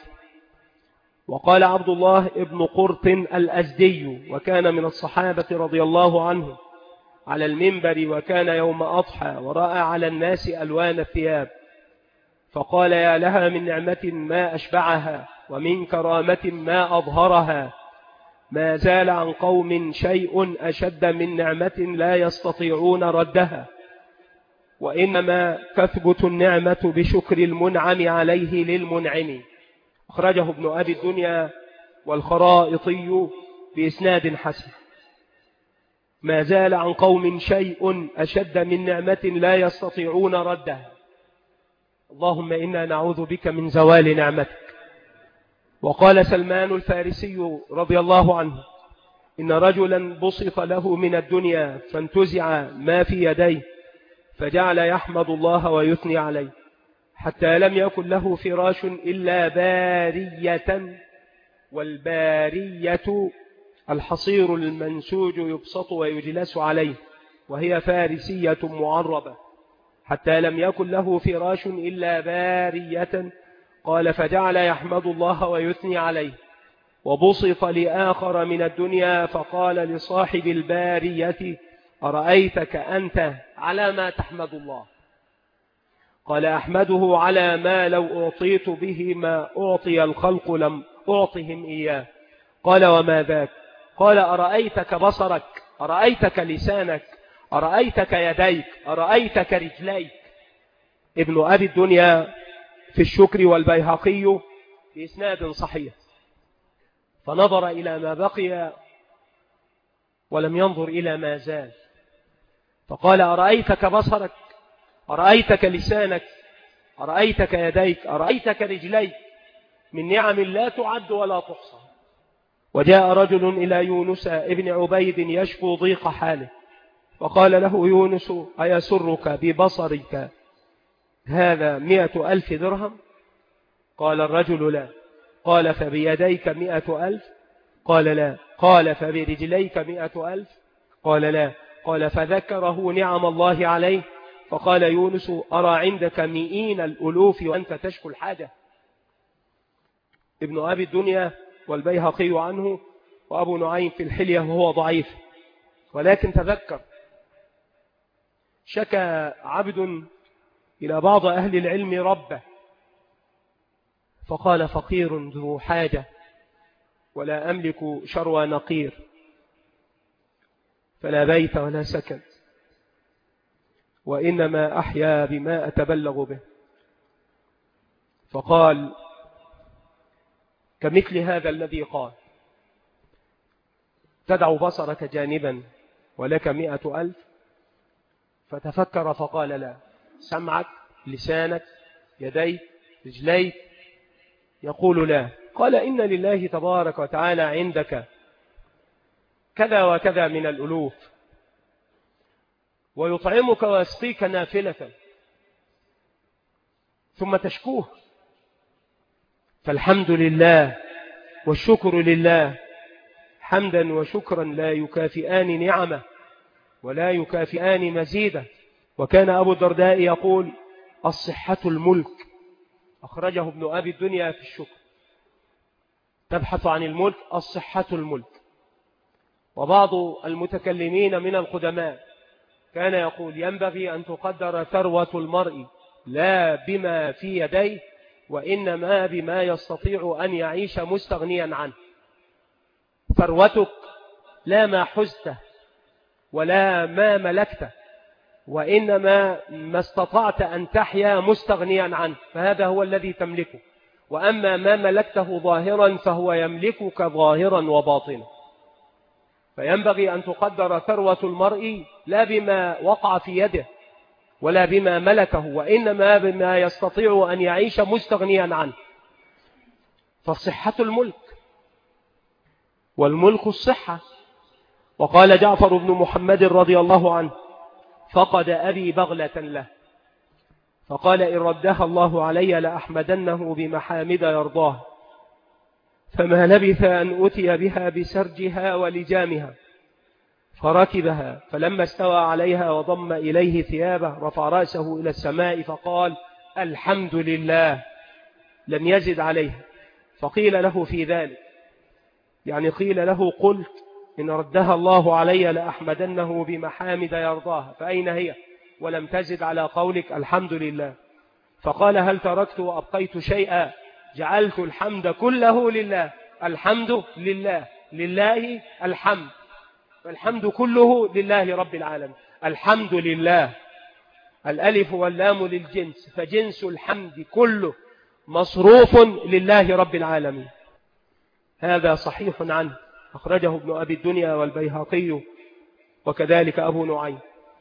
وقال عبد الله ابن قرط الأزدي وكان من الصحابة رضي الله عنه على المنبر وكان يوم أضحى ورأى على الناس ألوان الثياب فقال يا لها من نعمة ما أشبعها ومن كرامة ما أظهرها، ما زال عن قوم شيء أشد من نعمة لا يستطيعون ردها، وإنما تثبت النعمة بشكر المنعم عليه للمنعم. أخرجه ابن أبي الدنيا والخرائطي بإسناد حسن. ما زال عن قوم شيء أشد من نعمة لا يستطيعون ردها. اللهم إنا نعوذ بك من زوال نعمتك. وقال سلمان الفارسي رضي الله عنه إن رجلا بسط له من الدنيا فانتزع ما في يديه فجعل يحمد الله ويثني عليه حتى لم يكن له فراش إلا بارية، والبارية الحصير المنسوج يبسط ويجلس عليه، وهي فارسية معربة. حتى لم يكن له فراش إلا بارية، قال فجعل يحمد الله ويثني عليه. وبسط لآخر من الدنيا فقال لصاحب البارية أرأيتك أنت على ما تحمد الله؟ قال أحمده على ما لو أعطيت به ما أعطي الخلق لم أعطهم إياه. قال وما ذاك؟ قال أرأيتك بصرك، أرأيتك لسانك، أرأيتك يديك، أرأيتك رجليك. ابن أبي الدنيا في الشكر والبيهقي بإسناد صحيح. فنظر إلى ما بقي ولم ينظر إلى ما زال، فقال أرأيتك بصرك، أرأيتك لسانك، أرأيتك يديك، أرأيتك رجليك، من نعم لا تعد ولا تحصى. وجاء رجل إلى يونس ابن عبيد يشكو ضيق حاله وقال له يونس أيسرك ببصرك هذا 100,000 درهم؟ قال الرجل لا. قال فبيديك 100,000؟ قال لا. قال فبرجليك 100,000؟ قال لا. قال فذكره نعم الله عليه فقال يونس أرى عندك 100,000 وأنت تشكو الحاجة. ابن أبي الدنيا والبيهقي عنه وأبو نعيم في الحلية وهو ضعيف، ولكن تذكر شكى عبد إلى بعض أهل العلم ربه فقال فقير ذو حاجة ولا أملك شروى نقير، فلا بيت ولا سكن، وإنما أحيا بما أتبلغ به. فقال كمثل هذا الذي قال تدع بصرك جانبا ولك 100,000؟ فتفكر فقال لا. سمعك، لسانك، يديك، رجليك؟ يقول لا. قال إن لله تبارك وتعالى عندك كذا وكذا من الألوف، ويطعمك ويسقيك نافلة ثم تشكوه، فالحمد لله والشكر لله حمدا وشكرا لا يكافئان نعمه ولا يكافئان مزيدا. وكان أبو الدرداء يقول الصحة الملك. أخرجه ابن أبي الدنيا في الشكر. تبحث عن الملك، الصحة الملك. وبعض المتكلمين من القدماء كان يقول ينبغي أن تقدر ثروة المرء لا بما في يديه وإنما بما يستطيع أن يعيش مستغنيا عنه. ثروتك لا ما حزته ولا ما ملكته، وإنما ما استطعت أن تحيا مستغنيا عنه، فهذا هو الذي تملكه. وأما ما ملكته ظاهرا فهو يملكك ظاهرا وباطنا. فينبغي أن تقدر ثروة المرء لا بما وقع في يده ولا بما ملكه، وإنما بما يستطيع أن يعيش مستغنيا عنه. فالصحة الملك، والملك الصحة. وقال جعفر بن محمد رضي الله عنه فقد أبي بغلة له، فقال إن ردها الله علي لأحمدنه بمحامد يرضاه، فما لبث أن أتي بها بسرجها ولجامها فركبها، فلما استوى عليها وضم إليه ثيابه رفع رأسه إلى السماء فقال الحمد لله، لم يزد عليها. فقيل له في ذلك، يعني قيل له قلت إن ردها الله علي لأحمدنه بمحامد يرضاها، فأين هي ولم تزد على قولك الحمد لله؟ فقال هل تركت وأبقيت شيئا؟ جعلت الحمد كله لله. الحمد لله، لله الحمد، الحمد كله لله رب العالمين. الحمد لله، الألف واللام للجنس، فجنس الحمد كله مصروف لله رب العالمين. هذا صحيح عنه، أخرجه ابن أبي الدنيا والبيهقي وكذلك أبو نعيم.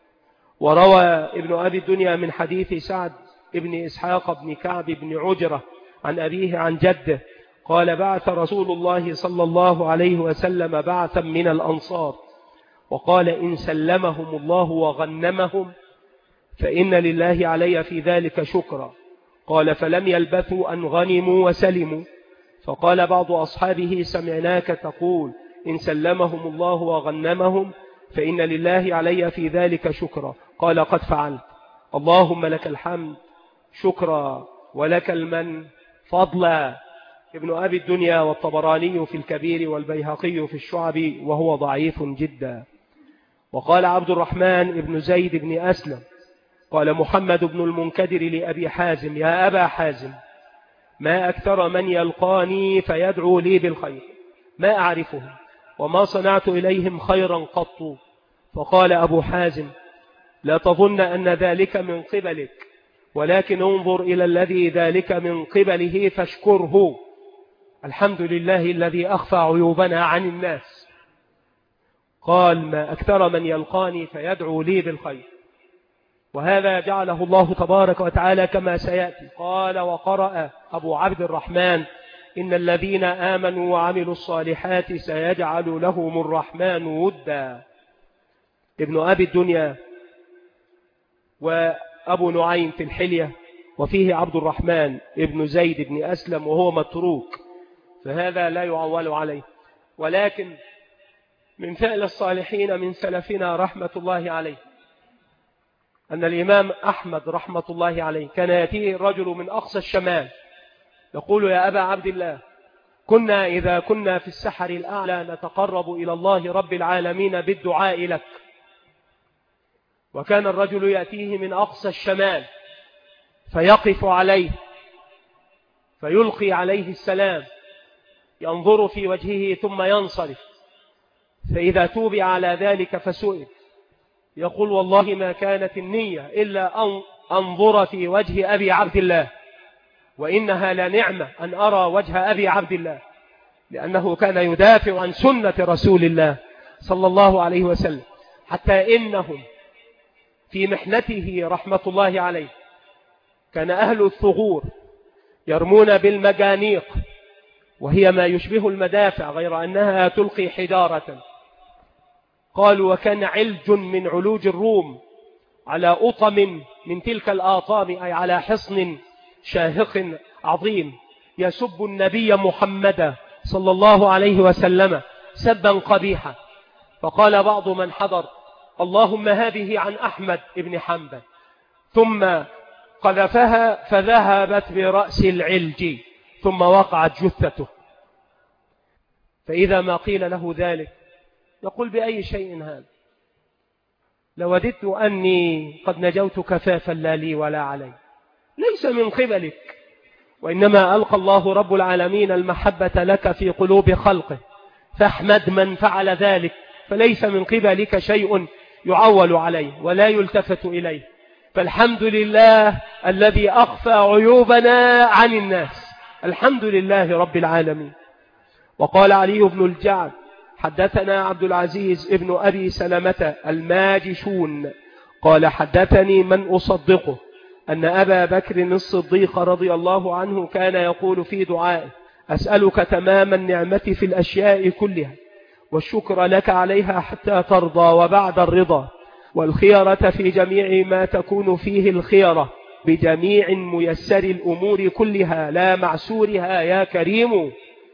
وروى ابن أبي الدنيا من حديث سعد ابن إسحاق بن كعب بن عجرة عن أبيه عن جده قال بعث رسول الله صلى الله عليه وسلم بعثا من الأنصار وقال إن سلمهم الله وغنمهم فإن لله علي في ذلك شكرا. قال فلم يلبثوا أن غنموا وسلموا، فقال بعض أصحابه سمعناك تقول إن سلمهم الله وغنمهم فإن لله علي في ذلك شكرا. قال قد فعلت، اللهم لك الحمد شكرا ولك المن فضلا. ابن أبي الدنيا والطبراني في الكبير والبيهقي في الشعب وهو ضعيف جدا. وقال عبد الرحمن ابن زيد بن أسلم قال محمد بن المنكدر لأبي حازم يا أبا حازم ما أكثر من يلقاني فيدعو لي بالخير ما أعرفهم وما صنعت إليهم خيرا قط. فقال أبو حازم لا تظن أن ذلك من قبلك، ولكن انظر إلى الذي ذلك من قبله فاشكره. الحمد لله الذي أخفى عيوبنا عن الناس. قال ما أكثر من يلقاني فيدعو لي بالخير، وهذا جعله الله تبارك وتعالى كما سيأتي. قال وقرأ أبو عبد الرحمن إن الذين آمنوا وعملوا الصالحات سيجعل لهم الرحمن ودا. ابن أبي الدنيا وأبو نعيم في الحلية، وفيه عبد الرحمن ابن زيد بن أسلم وهو متروك، فهذا لا يعول عليه. ولكن من فعل الصالحين من سلفنا رحمة الله عليه أن الإمام أحمد رحمة الله عليه كان يأتيه الرجل من أقصى الشمال يقول يا أبا عبد الله كنا إذا كنا في السحر الأعلى نتقرب إلى الله رب العالمين بالدعاء لك. وكان الرجل يأتيه من أقصى الشمال فيقف عليه فيلقي عليه السلام ينظر في وجهه ثم ينصرف، فإذا توبع على ذلك فسئل يقول والله ما كانت النية إلا أن أنظر في وجه أبي عبد الله، وإنها لنعمة أن أرى وجه أبي عبد الله، لأنه كان يدافع عن سنة رسول الله صلى الله عليه وسلم. حتى إنهم في محنته رحمة الله عليه كان أهل الثغور يرمون بالمجانيق، وهي ما يشبه المدافع غير أنها تلقي حجارة. قالوا وكان علج من علوج الروم على أطم من تلك الآطام، أي على حصن شاهق عظيم، يسب النبي محمد صلى الله عليه وسلم سبا قبيحا. فقال بعض من حضر اللهم هذه عن أحمد بن حنبل، ثم قذفها فذهبت برأس العلج ثم وقعت جثته. فإذا ما قيل له ذلك يقول بأي شيء هذا؟ لوددت أني قد نجوت كفافا لا لي ولا علي، ليس من قبلك، وإنما ألقى الله رب العالمين المحبة لك في قلوب خلقه، فاحمد من فعل ذلك، فليس من قبلك شيء يعول عليه ولا يلتفت إليه. فالحمد لله الذي أخفى عيوبنا عن الناس، الحمد لله رب العالمين. وقال علي بن الجعد حدثنا عبد العزيز ابن أبي سلمة الماجشون قال حدثني من أصدقه أن أبا بكر الصديق رضي الله عنه كان يقول في دعائه أسألك تمام النعمة في الأشياء كلها والشكر لك عليها حتى ترضى وبعد الرضا والخيرة في جميع ما تكون فيه الخيرة بجميع ميسر الأمور كلها لا معسورها يا كريم.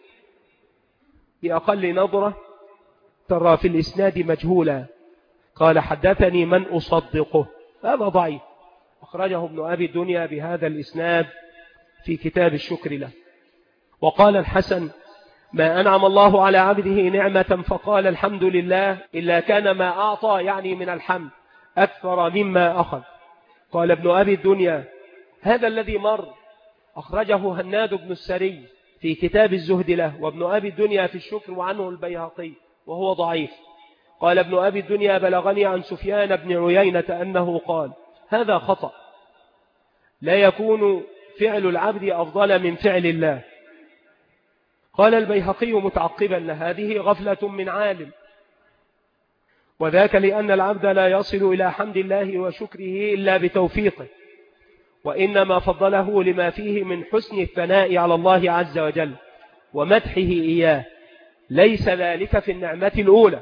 بأقل نظرة ترى في الإسناد مجهولا، قال حدثني من أصدقه، هذا ضعيف، أخرجه ابن أبي الدنيا بهذا الإسناد في كتاب الشكر له. وقال الحسن: ما أنعم الله على عبده نعمة فقال الحمد لله إلا كان ما أعطى يعني من الحمد أكثر مما أخذ. قال ابن أبي الدنيا: هذا الذي مر أخرجه هناد بن السري في كتاب الزهد له، وابن أبي الدنيا في الشكر وعنه البيهقي وهو ضعيف. قال ابن أبي الدنيا: بلغني عن سفيان بن عيينة أنه قال: هذا خطأ، لا يكون فعل العبد أفضل من فعل الله. قال البيهقي متعقبا: هذه غفلة من عالم، وذاك لأن العبد لا يصل إلى حمد الله وشكره إلا بتوفيقه، وإنما فضله لما فيه من حسن الثناء على الله عز وجل ومدحه إياه، ليس ذلك في النعمة الأولى.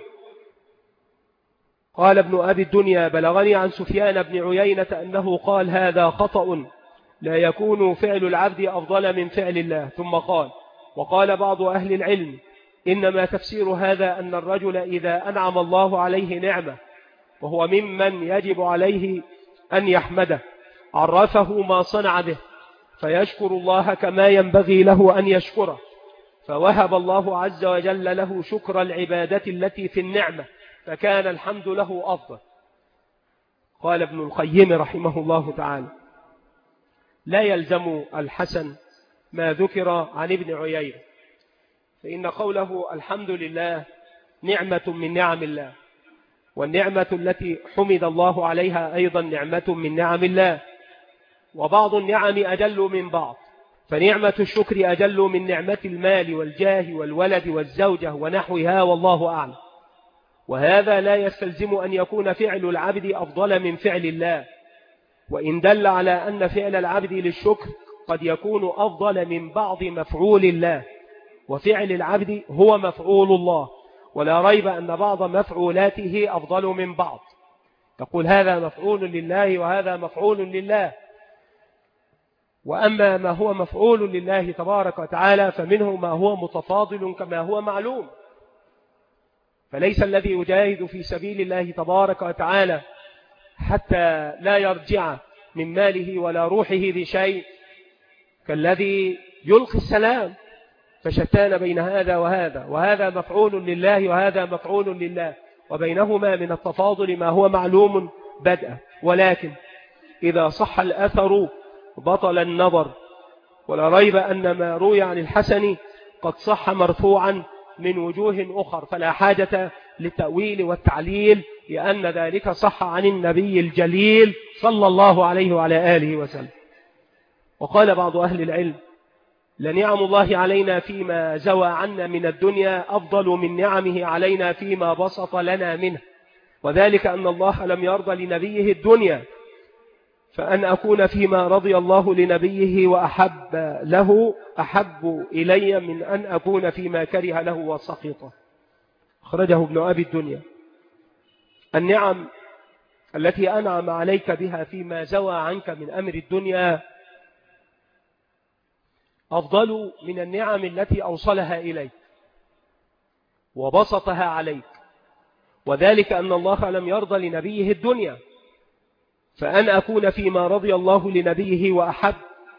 قال ابن أبي الدنيا: بلغني عن سفيان بن عيينة أنه قال: هذا خطأ، لا يكون فعل العبد أفضل من فعل الله. ثم قال: وقال بعض أهل العلم: إنما تفسير هذا أن الرجل إذا أنعم الله عليه نعمة وهو ممن يجب عليه أن يحمده عرفه ما صنع به فيشكر الله كما ينبغي له أن يشكره، فوهب الله عز وجل له شكر العبادة التي في النعمة، فكان الحمد له أفضل. قال ابن القيم رحمه الله تعالى: لا يلزم الحسن ما ذكر عن ابن عيينة، فإن قوله الحمد لله نعمة من نعم الله، والنعمة التي حمد الله عليها أيضا نعمة من نعم الله، وبعض النعم أجل من بعض، فنعمة الشكر أجل من نعمة المال والجاه والولد والزوجة ونحوها، والله أعلم. وهذا لا يستلزم أن يكون فعل العبد أفضل من فعل الله، وإن دل على أن فعل العبد للشكر قد يكون أفضل من بعض مفعول الله، وفعل العبد هو مفعول الله، ولا ريب أن بعض مفعولاته أفضل من بعض. تقول هذا مفعول لله وهذا مفعول لله، وأما ما هو مفعول لله تبارك وتعالى فمنه ما هو متفاضل كما هو معلوم، فليس الذي يجاهد في سبيل الله تبارك وتعالى حتى لا يرجع من ماله ولا روحه بشيء كالذي يلقي السلام، فشتان بين هذا وهذا، وهذا مفعول لله وهذا مفعول لله، وبينهما من التفاضل ما هو معلوم بدءا. ولكن إذا صح الأثر بطل النظر، ولا ريب أن ما روي عن الحسن قد صح مرفوعا من وجوه أخر، فلا حاجة للتأويل والتعليل، لأن ذلك صح عن النبي الجليل صلى الله عليه وعلى آله وسلم. وقال بعض أهل العلم: لنعم الله علينا فيما زوى عنا من الدنيا أفضل من نعمه علينا فيما بسط لنا منه، وذلك أن الله لم يرضى لنبيه الدنيا، فأن أكون فيما رضي الله لنبيه وأحب له أحب إلي من أن أكون فيما كره له وسخطه. أخرجه ابن أبي الدنيا. النعم التي أنعم عليك بها فيما زوى عنك من أمر الدنيا أفضل من النعم التي أوصلها إليك وبسطها عليك، وذلك أن الله لم يرضى لنبيه الدنيا، فأن أكون فيما رضي الله لنبيه وأحب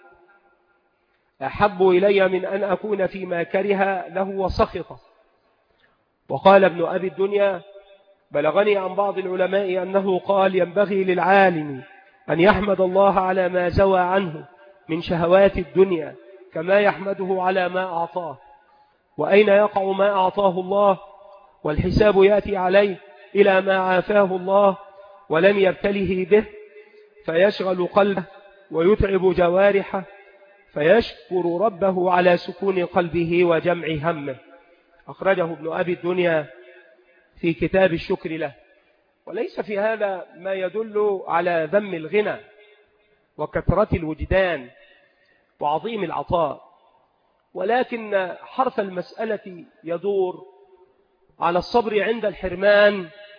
إلي من أن أكون فيما كره له وسخطه. وقال ابن أبي الدنيا: بلغني عن بعض العلماء أنه قال: ينبغي للعالم أن يحمد الله على ما زوى عنه من شهوات الدنيا كما يحمده على ما أعطاه. وأين يقع ما أعطاه الله والحساب يأتي عليه إلى ما عافاه الله ولم يبتله به، فيشغل قلبه ويتعب جوارحه، فيشكر ربه على سكون قلبه وجمع همه. أخرجه ابن أبي الدنيا في كتاب الشكر له. وليس في هذا ما يدل على ذم الغنى وكثرة الوجدان وعظيم العطاء، ولكن حرف المسألة يدور على الصبر عند الحرمان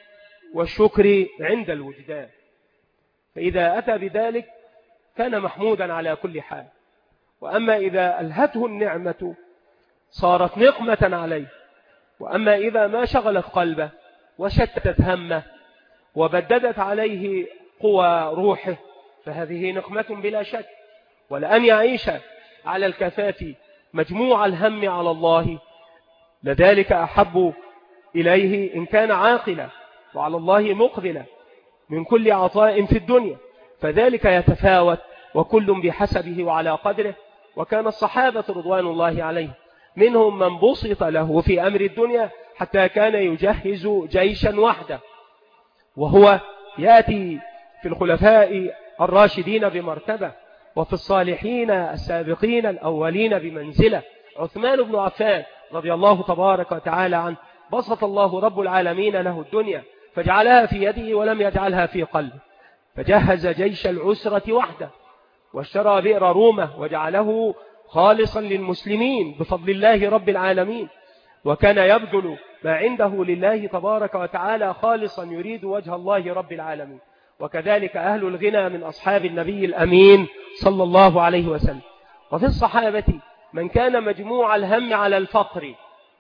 والشكر عند الوجدان. فإذا أتى بذلك كان محمودا على كل حال. وأما إذا ألهته النعمة صارت نقمة عليه. وأما إذا ما شغلت قلبه وشتتت همه وبددت عليه قوى روحه فهذه نقمة بلا شك. ولأن يعيش على الكفاف مجموع الهم على الله لذلك أحب إليه إن كان عاقلا وعلى الله مقبلا من كل عطاء في الدنيا، فذلك يتفاوت وكل بحسبه وعلى قدره. وكان الصحابة رضوان الله عليه منهم من بسط له في أمر الدنيا حتى كان يجهز جيشا وحده، وهو يأتي في الخلفاء الراشدين بمرتبة وفي الصالحين السابقين الأولين بمنزلة. عثمان بن عفان رضي الله تبارك وتعالى عنه بسط الله رب العالمين له الدنيا فجعلها في يده ولم يجعلها في قلبه، فجهز جيش العسرة وحده واشترى بئر رومة وجعله خالصا للمسلمين بفضل الله رب العالمين، وكان يبذل ما عنده لله تبارك وتعالى خالصا يريد وجه الله رب العالمين. وكذلك أهل الغنى من أصحاب النبي الأمين صلى الله عليه وسلم. وفي الصحابة من كان مجموع الهم على الفقر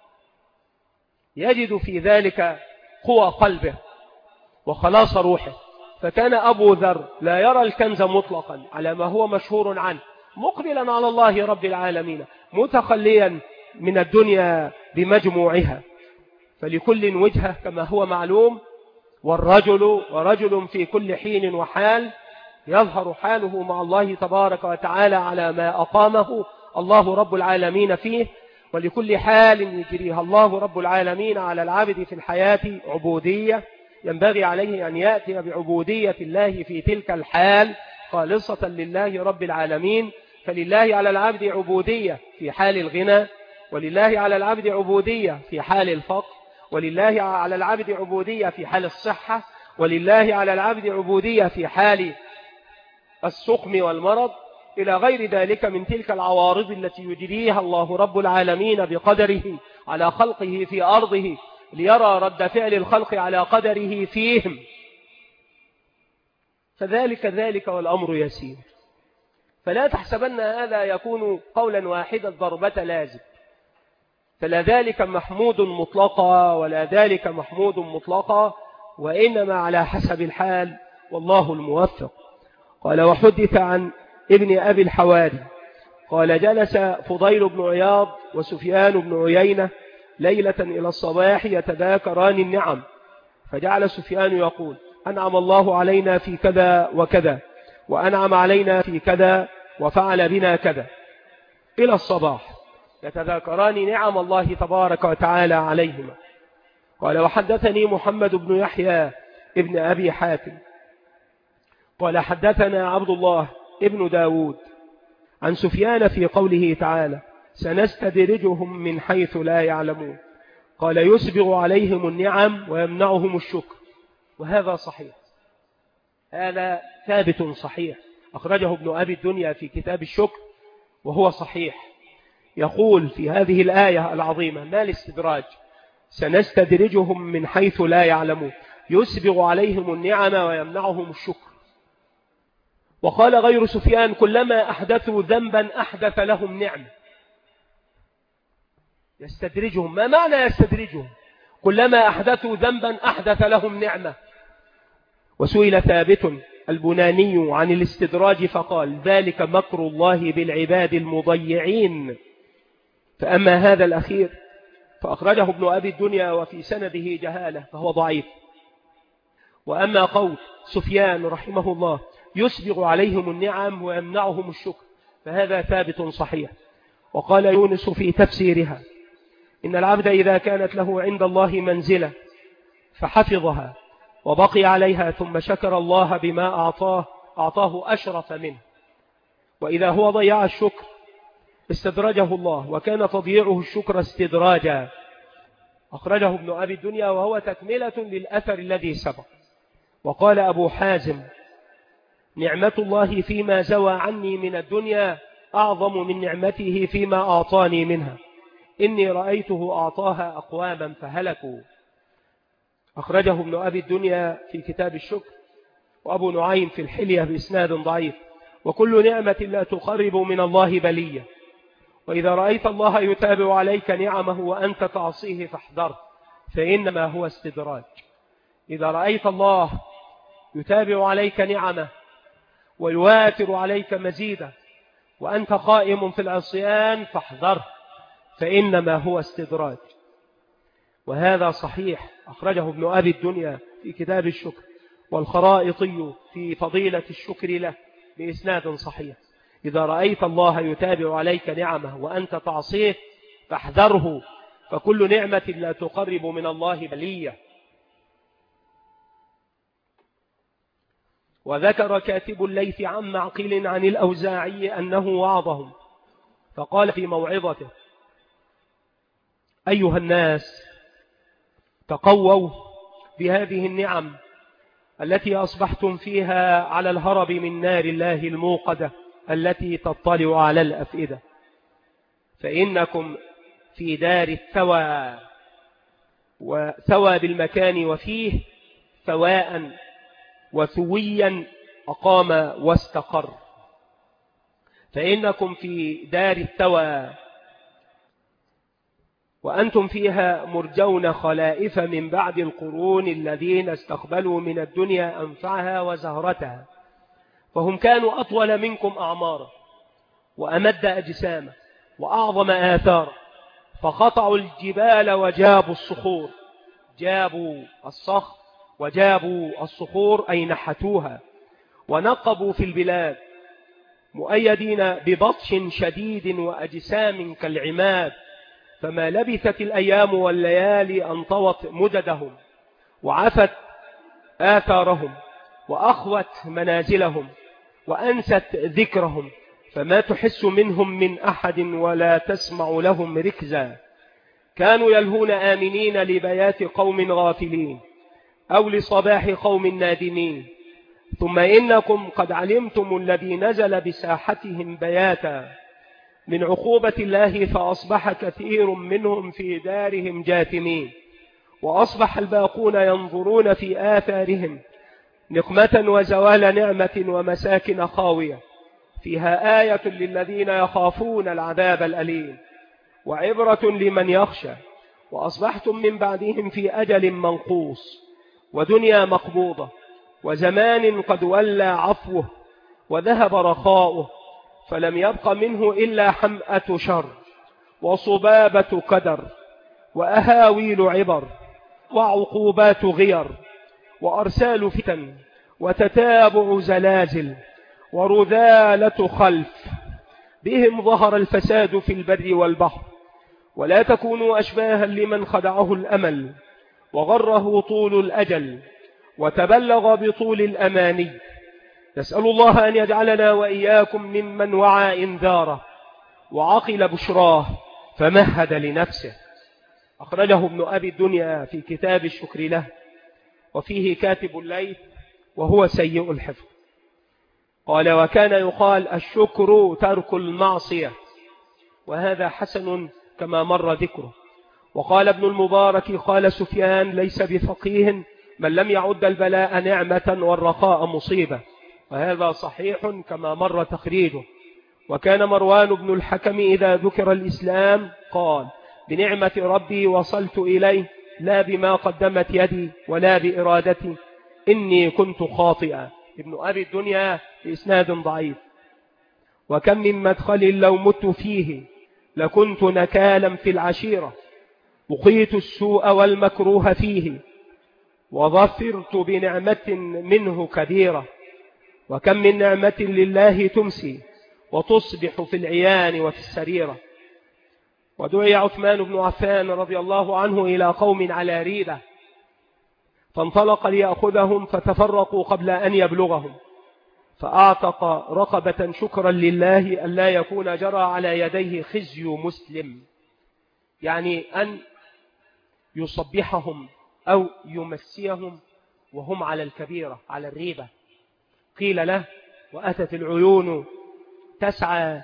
يجد في ذلك قوى قلبه وخلاص روحه، فكان أبو ذر لا يرى الكنز مطلقا على ما هو مشهور عنه، مقبلا على الله رب العالمين متخليا من الدنيا بمجموعها. فلكل وجهة كما هو معلوم، والرجل في كل حين وحال يظهر حاله مع الله تبارك وتعالى على ما أقامه الله رب العالمين فيه، ولكل حال يجريها الله رب العالمين على العبد في الحياة عبودية ينبغي عليه أن يأتي بعبودية الله في تلك الحال خالصة لله رب العالمين. فلله على العبد عبودية في حال الغنى، ولله على العبد عبودية في حال الفقر، ولله على العبد عبودية في حال الصحة، ولله على العبد عبودية في حال السقم والمرض إلى غير ذلك من تلك العوارض التي يجريها الله رب العالمين بقدره على خلقه في أرضه ليرى رد فعل الخلق على قدره فيهم. فذلك ذلك والأمر يسير. فلا تحسبن هذا يكون قولا واحدا ضربة لازم، فلا ذلك محمود مطلقا ولا ذلك محمود مطلقا، وإنما على حسب الحال والله الموفق. قال وحدث عن ابن أبي الحواري قال جلس فضيل بن عياض وسفيان بن عيينة ليلة إلى الصباح يتذاكران النعم، فجعل سفيان يقول أنعم الله علينا في كذا وكذا، وأنعم علينا في كذا وفعل بنا كذا، إلى الصباح يتذاكران نعم الله تبارك وتعالى عليهما. قال وحدثني محمد بن يحيى ابن أبي حاتم قال حدثنا عبد الله ابن داود عن سفيان في قوله تعالى سنستدرجهم من حيث لا يعلمون، قال يسبغ عليهم النعم ويمنعهم الشكر. وهذا صحيح، هذا ثابت صحيح، أخرجه ابن أبي الدنيا في كتاب الشكر وهو صحيح. يقول في هذه الآية العظيمة ما الاستدراج؟ سنستدرجهم من حيث لا يعلمون، يسبغ عليهم النعم ويمنعهم الشكر. وقال غير سفيان كلما أحدثوا ذنبا أحدث لهم نعمة. يستدرجهم، ما معنى يستدرجهم؟ كلما أحدثوا ذنبا أحدث لهم نعمة. وسئل ثابت البناني عن الاستدراج فقال ذلك مكر الله بالعباد المضيعين. فأما هذا الأخير فأخرجه ابن أبي الدنيا وفي سنده جهالة فهو ضعيف. وأما قول سفيان رحمه الله يسبغ عليهم النعم ويمنعهم الشكر فهذا ثابت صحيح. وقال يونس في تفسيرها إن العبد إذا كانت له عند الله منزلة فحفظها وبقي عليها ثم شكر الله بما أعطاه أشرف منه، وإذا هو ضيع الشكر استدرجه الله وكان تضييعه الشكر استدراجا. أخرجه ابن أبي الدنيا وهو تكملة للأثر الذي سبق. وقال أبو حازم نعمة الله فيما زوى عني من الدنيا أعظم من نعمته فيما أعطاني منها، إني رأيته أعطاها أقواما فهلكوا. أخرجه ابن أبي الدنيا في كتاب الشكر، وأبو نعيم في الحلية بإسناد ضعيف. وكل نعمة لا تقرب من الله بلية. وإذا رأيت الله يتابع عليك نعمه وأنت تعصيه فاحذر، فإنما هو استدراج. إذا رأيت الله يتابع عليك نعمه ويواتر عليك مزيدا وأنت قائم في العصيان فاحذر، فإنما هو استدراج. وهذا صحيح، أخرجه ابن أبي الدنيا في كتاب الشكر، والخرائطي في فضيلة الشكر له بإسناد صحيح. إذا رأيت الله يتابع عليك نعمه وأنت تعصيه فاحذره، فكل نعمة لا تقرب من الله بلية. وذكر كاتب الليث عن معقل عن الأوزاعي أنه وعظهم فقال في موعظته: أيها الناس، تقووا بهذه النعم التي أصبحتم فيها على الهرب من نار الله الموقدة التي تطلع على الأفئدة، فإنكم في دار الثوى، وثوى بالمكان وفيه ثواء، وثويا أقام واستقر. فإنكم في دار الثوى وأنتم فيها مرجون خلائف من بعد القرون الذين استقبلوا من الدنيا أنفعها وزهرتها، فهم كانوا أطول منكم أعمارا وأمد أجساما وأعظم آثارا، فقطعوا الجبال وجابوا الصخور. جابوا الصخر وجابوا الصخور أي نحتوها، ونقبوا في البلاد مؤيدين ببطش شديد وأجسام كالعماد، فما لبثت الأيام والليالي أن طوت مددهم وعفت آثارهم وأخوت منازلهم وأنست ذكرهم، فما تحس منهم من أحد ولا تسمع لهم ركزا. كانوا يلهون آمنين لبيات قوم غافلين أو لصباح قوم نادمين، ثم إنكم قد علمتم الذي نزل بساحتهم بياتا من عقوبة الله، فأصبح كثير منهم في دارهم جاثمين، وأصبح الباقون ينظرون في آثارهم نقمة وزوال نعمة ومساكن خاوية، فيها آية للذين يخافون العذاب الأليم وعبرة لمن يخشى. وأصبحتم من بعدهم في أجل منقوص ودنيا مقبوضة وزمان قد ولى عفوه وذهب رخاؤه، فلم يبق منه إلا حمأة شر وصبابة قدر وأهاويل عبر وعقوبات غير وأرسال فتن وتتابع زلازل ورذالة خلف، بهم ظهر الفساد في البر والبحر. ولا تكونوا أشباها لمن خدعه الأمل وغره طول الأجل وتبلغ بطول الأماني. نسأل الله أن يجعلنا وإياكم ممن وعى إنذاره وعقل بشراه فمهد لنفسه. أخرجه ابن أبي الدنيا في كتاب الشكر له، وفيه كاتب الليث وهو سيء الحفظ. قال: وكان يقال الشكر ترك المعصية، وهذا حسن كما مر ذكره. وقال ابن المبارك: قال سفيان: ليس بفقيه من لم يعد البلاء نعمة والرخاء مصيبة، وهذا صحيح كما مر تخريجه. وكان مروان بن الحكم إذا ذكر الإسلام قال: بنعمة ربي وصلت إليه، لا بما قدمت يدي ولا بإرادتي، إني كنت خاطئا. ابن أبي الدنيا بإسناد ضعيف. وكم من مدخل لو مت فيه لكنت نكالا في العشيرة، وقيت السوء والمكروه فيه وظفرت بنعمة منه كبيرة. وكم من نعمة لله تمسي وتصبح في العيان وفي السريرة. ودعي عثمان بن عفان رضي الله عنه إلى قوم على ريبة، فانطلق ليأخذهم فتفرقوا قبل أن يبلغهم، فأعتق رقبة شكرا لله ألا يكون جرى على يديه خزي مسلم، يعني أن يصبحهم أو يمسيهم وهم على الكبيرة، على الريبة. قيل له: وأتت العيون تسعى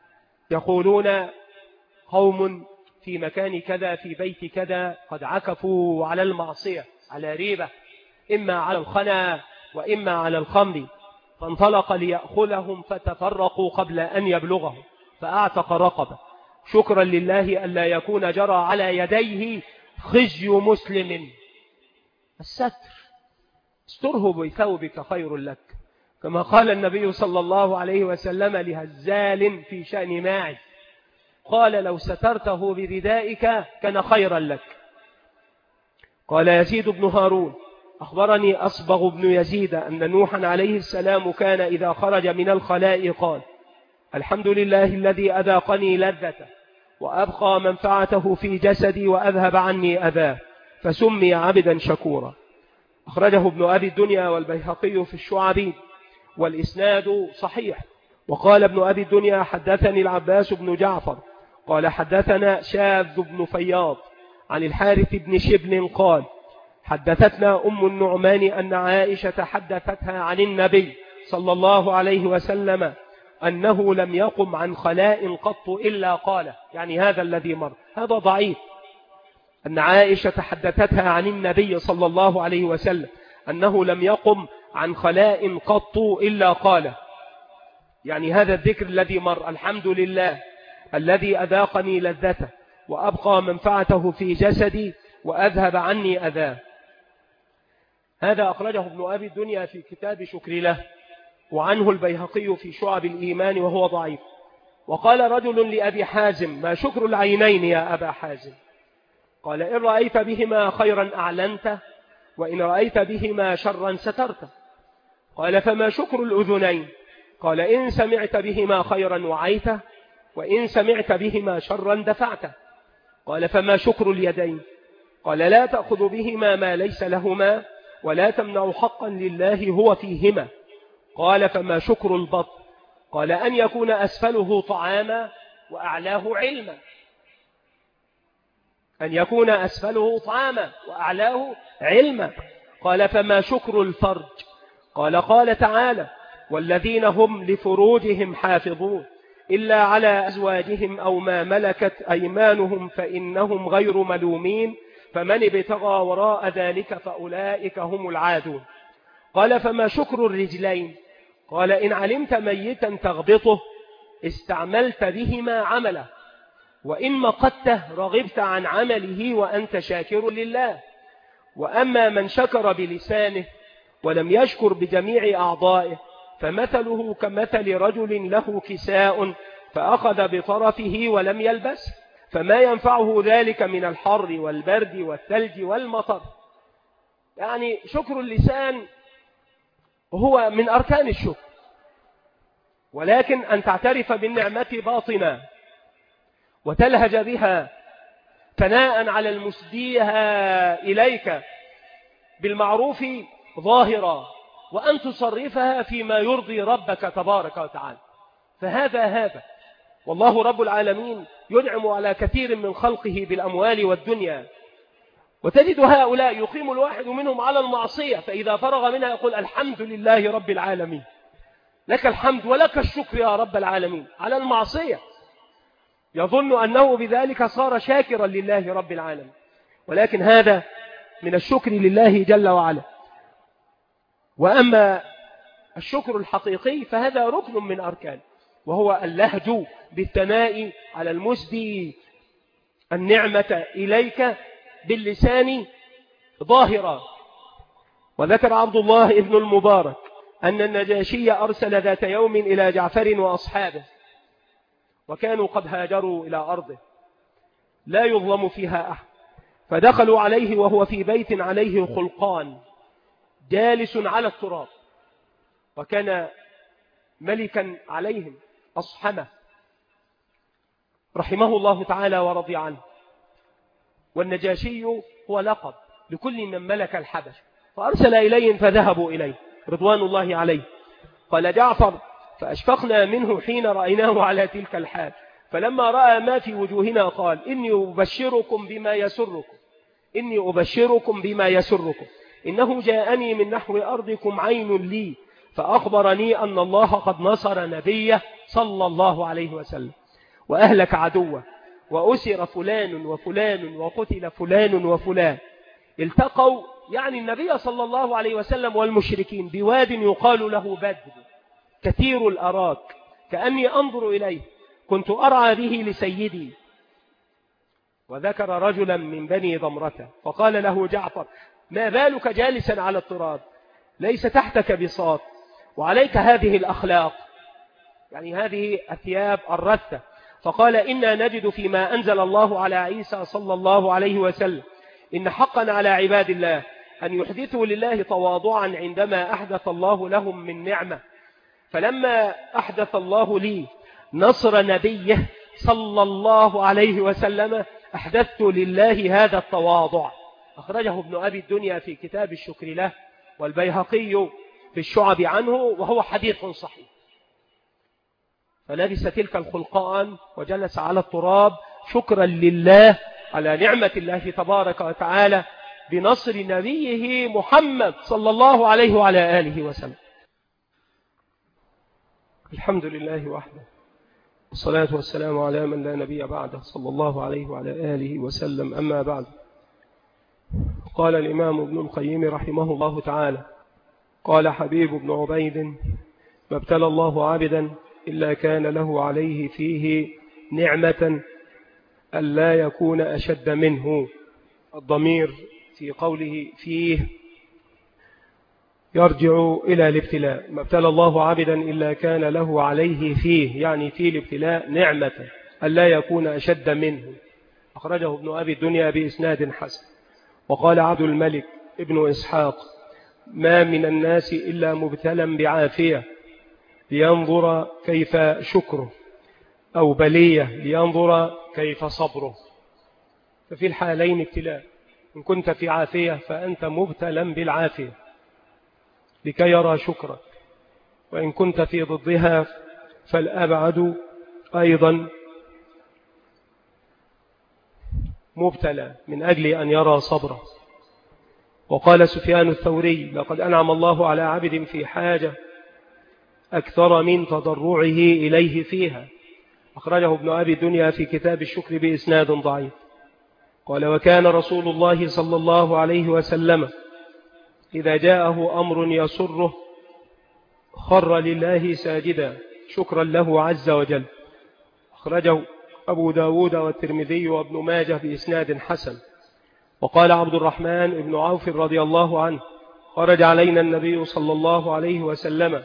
يقولون قوم في مكان كذا في بيت كذا قد عكفوا على المعصية، على ريبة، إما على الخنا وإما على الخمر، فانطلق ليأخذهم فتفرقوا قبل أن يبلغهم فأعتق رقبة، شكرا لله ألا يكون جرى على يديه خزي مسلم. الستر، استره بثوبك خير لك، كما قال النبي صلى الله عليه وسلم لهزال في شأن ماعز، قال لو سترته بردائك كان خيرا لك. قال يزيد بن هارون أخبرني أصبغ بن يزيد أن نوحا عليه السلام كان إذا خرج من الخلاء قال الحمد لله الذي أذاقني لذته وأبقى منفعته في جسدي وأذهب عني أذاه، فسمي عبدا شكورا. أخرجه ابن أبي الدنيا والبيهقي في الشعب والإسناد صحيح. وقال ابن أبي الدنيا حدثني العباس بن جعفر قال حدثنا شاذ بن فياض عن الحارث بن شبل قال حدثتنا أم النعمان أن عائشة حدثتها عن النبي صلى الله عليه وسلم أنه لم يقم عن خلاء قط إلا قال، يعني هذا الذي مر هذا ضعيف. أن عائشة حدثتها عن النبي صلى الله عليه وسلم أنه لم يقم عن خلاء قط إلا قال، يعني هذا الذكر الذي مر الحمد لله الذي أذاقني لذته وأبقى منفعته في جسدي وأذهب عني أذاه. هذا أخرجه ابن أبي الدنيا في كتاب شكر له، وعنه البيهقي في شعب الإيمان وهو ضعيف. وقال رجل لأبي حازم ما شكر العينين يا أبا حازم؟ قال إن رأيت بهما خيرا أعلنته وإن رأيت بهما شرا سترته. قال فما شكر الأذنين؟ قال إن سمعت بهما خيرا وعيته وإن سمعت بهما شرا دفعته. قال فما شكر اليدين؟ قال لا تأخذ بهما ما ليس لهما ولا تمنع حقا لله هو فيهما. قال فما شكر البطن؟ قال أن يكون أسفله طعاما وأعلاه علما. أن يكون أسفله طعاما وأعلاه علما. قال فما شكر الفرج؟ قال تعالى والذين هم لفروجهم حافظون إلا على أزواجهم أو ما ملكت أيمانهم فإنهم غير ملومين فمن ابتغى وراء ذلك فأولئك هم العادون. قال فما شكر الرجلين؟ قال إن علمت ميتا تغبطه استعملت بهما عمله وإن مقته رغبت عن عمله وأنت شاكر لله. وأما من شكر بلسانه ولم يشكر بجميع أعضائه فمثله كمثل رجل له كساء فأخذ بطرفه ولم يلبس فما ينفعه ذلك من الحر والبرد والثلج والمطر. يعني شكر اللسان هو من أركان الشكر، ولكن أن تعترف بالنعمة باطنا وتلهج بها ثناء على المسديها إليك بالمعروف ظاهرا وأن تصرفها فيما يرضي ربك تبارك وتعالى، فهذا والله رب العالمين ينعم على كثير من خلقه بالأموال والدنيا، وتجد هؤلاء يقيم الواحد منهم على المعصية فإذا فرغ منها يقول الحمد لله رب العالمين، لك الحمد ولك الشكر يا رب العالمين، على المعصية يظن أنه بذلك صار شاكرا لله رب العالمين، ولكن هذا من الشكر لله جل وعلا. وأما الشكر الحقيقي فهذا ركن من أركان، وهو اللهج بالثناء على المسدي النعمة إليك باللسان ظاهرا. وذكر عبد الله ابن المبارك أن النجاشي أرسل ذات يوم إلى جعفر وأصحابه وكانوا قد هاجروا إلى أرضه لا يظلم فيها أحد، فدخلوا عليه وهو في بيت عليه خلقان جالس على التراب، وكان ملكا عليهم أصحمه رحمه الله تعالى ورضي عنه، والنجاشي هو لقب لكل من ملك الحبش، فأرسل إليهم فذهبوا إليه رضوان الله عليه. قال جعفر فأشفقنا منه حين رأيناه على تلك الحال، فلما رأى ما في وجوهنا قال إني أبشركم بما يسركم إنه جاءني من نحو أرضكم عين لي فأخبرني أن الله قد نصر نبيه صلى الله عليه وسلم وأهلك عدوه وأسر فلان وفلان وقتل فلان وفلان. التقوا يعني النبي صلى الله عليه وسلم والمشركين بواد يقال له بدر كثير الأراك كأني أنظر إليه كنت أرعى به لسيدي. وذكر رجلا من بني ضمرة فقال له جعفر ما بالك جالسا على التراب ليس تحتك بساط وعليك هذه الأخلاق، يعني هذه الثياب الرثة. فقال إنا نجد فيما أنزل الله على عيسى صلى الله عليه وسلم إن حقا على عباد الله أن يحدثوا لله تواضعا عندما أحدث الله لهم من نعمة، فلما أحدث الله لي نصر نبيه صلى الله عليه وسلم أحدثت لله هذا التواضع. أخرجه ابن أبي الدنيا في كتاب الشكر له، والبيهقي في الشعب عنه، وهو حديث صحيح. فلبس تلك الخلقان وجلس على التراب شكرا لله على نعمة الله تبارك وتعالى بنصر نبيه محمد صلى الله عليه وعلى آله وسلم. الحمد لله وحده، والصلاة والسلام على من لا نبي بعده صلى الله عليه وعلى آله وسلم. أما بعد، قال الإمام ابن القيم رحمه الله تعالى: قال حبيب بن عبيد: ما ابتلى الله عبدا إلا كان له عليه فيه نعمة ألا يكون أشد منه. الضمير في قوله فيه يرجع إلى الابتلاء. ما ابتلى الله عبدا إلا كان له عليه فيه، يعني في الابتلاء نعمة ألا يكون أشد منه. أخرجه ابن أبي الدنيا بإسناد حسن. وقال عبد الملك ابن إسحاق: ما من الناس إلا مبتلا بعافية لينظر كيف شكره، أو بلية لينظر كيف صبره. ففي الحالين ابتلاء، إن كنت في عافية فأنت مبتلا بالعافية لكي يرى شكرك، وإن كنت في ضدها فالأبعد أيضا مبتلى من أجل أن يرى صبره. وقال سفيان الثوري: لقد أنعم الله على عبد في حاجة أكثر من تضرعه إليه فيها. أخرجه ابن أبي الدنيا في كتاب الشكر بإسناد ضعيف. قال: وكان رسول الله صلى الله عليه وسلم إذا جاءه أمر يسره خر لله ساجدا شكرا له عز وجل. أخرجه أبو داود والترمذي وابن ماجه بإسناد حسن. وقال عبد الرحمن بن عوف رضي الله عنه: خرج علينا النبي صلى الله عليه وسلم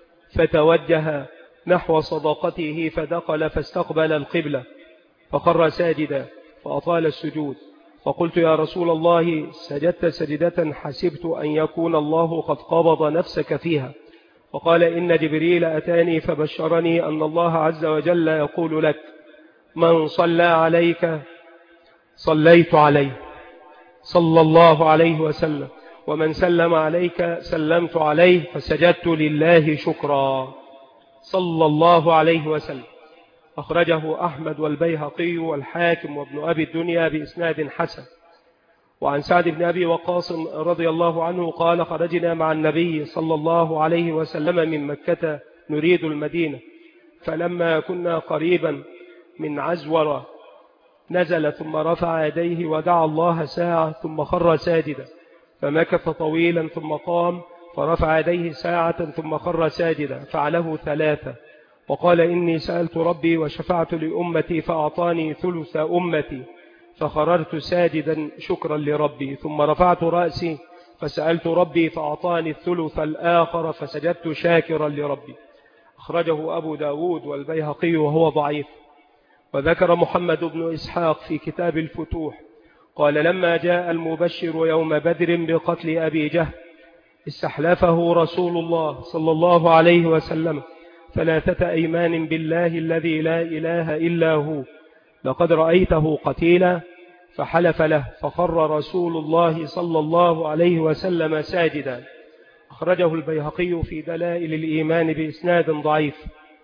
فتوجه نحو صداقته فدخل فاستقبل القبلة فخر ساجدا فأطال السجود، فقلت: يا رسول الله، سجدت سجدة حسبت أن يكون الله قد قبض نفسك فيها. فقال: إن جبريل أتاني فبشرني أن الله عز وجل يقول لك: من صلى عليك صليت عليه صلى الله عليه وسلم، ومن سلم عليك سلمت عليه، فسجدت لله شكرا صلى الله عليه وسلم. أخرجه أحمد والبيهقي والحاكم وابن أبي الدنيا بإسناد حسن. وعن سعد بن أبي وقاص رضي الله عنه قال: خرجنا مع النبي صلى الله عليه وسلم من مكة نريد المدينة، فلما كنا قريبا من عزورة نزل ثم رفع يديه ودعا الله ساعة ثم خر ساجدا، فمكث طويلا ثم قام فرفع يديه ساعة ثم خر ساجدا، فعله 3. وقال: إني سألت ربي وشفعت لأمتي فأعطاني ثلث أمتي، فخررت ساجدا شكرا لربي، ثم رفعت رأسي فسألت ربي فأعطاني الثلث الآخر فسجدت شاكرا لربي. أخرجه أبو داود والبيهقي وهو ضعيف. وذكر محمد بن إسحاق في كتاب الفتوح قال: لما جاء المبشر يوم بدر بقتل أبي جهل استحلفه رسول الله صلى الله عليه وسلم 3 أيمان بالله الذي لا إله إلا هو لقد رأيته قتيلا، فحلف له، فخر رسول الله صلى الله عليه وسلم ساجدا. أخرجه البيهقي في دلائل الإيمان بإسناد ضعيف.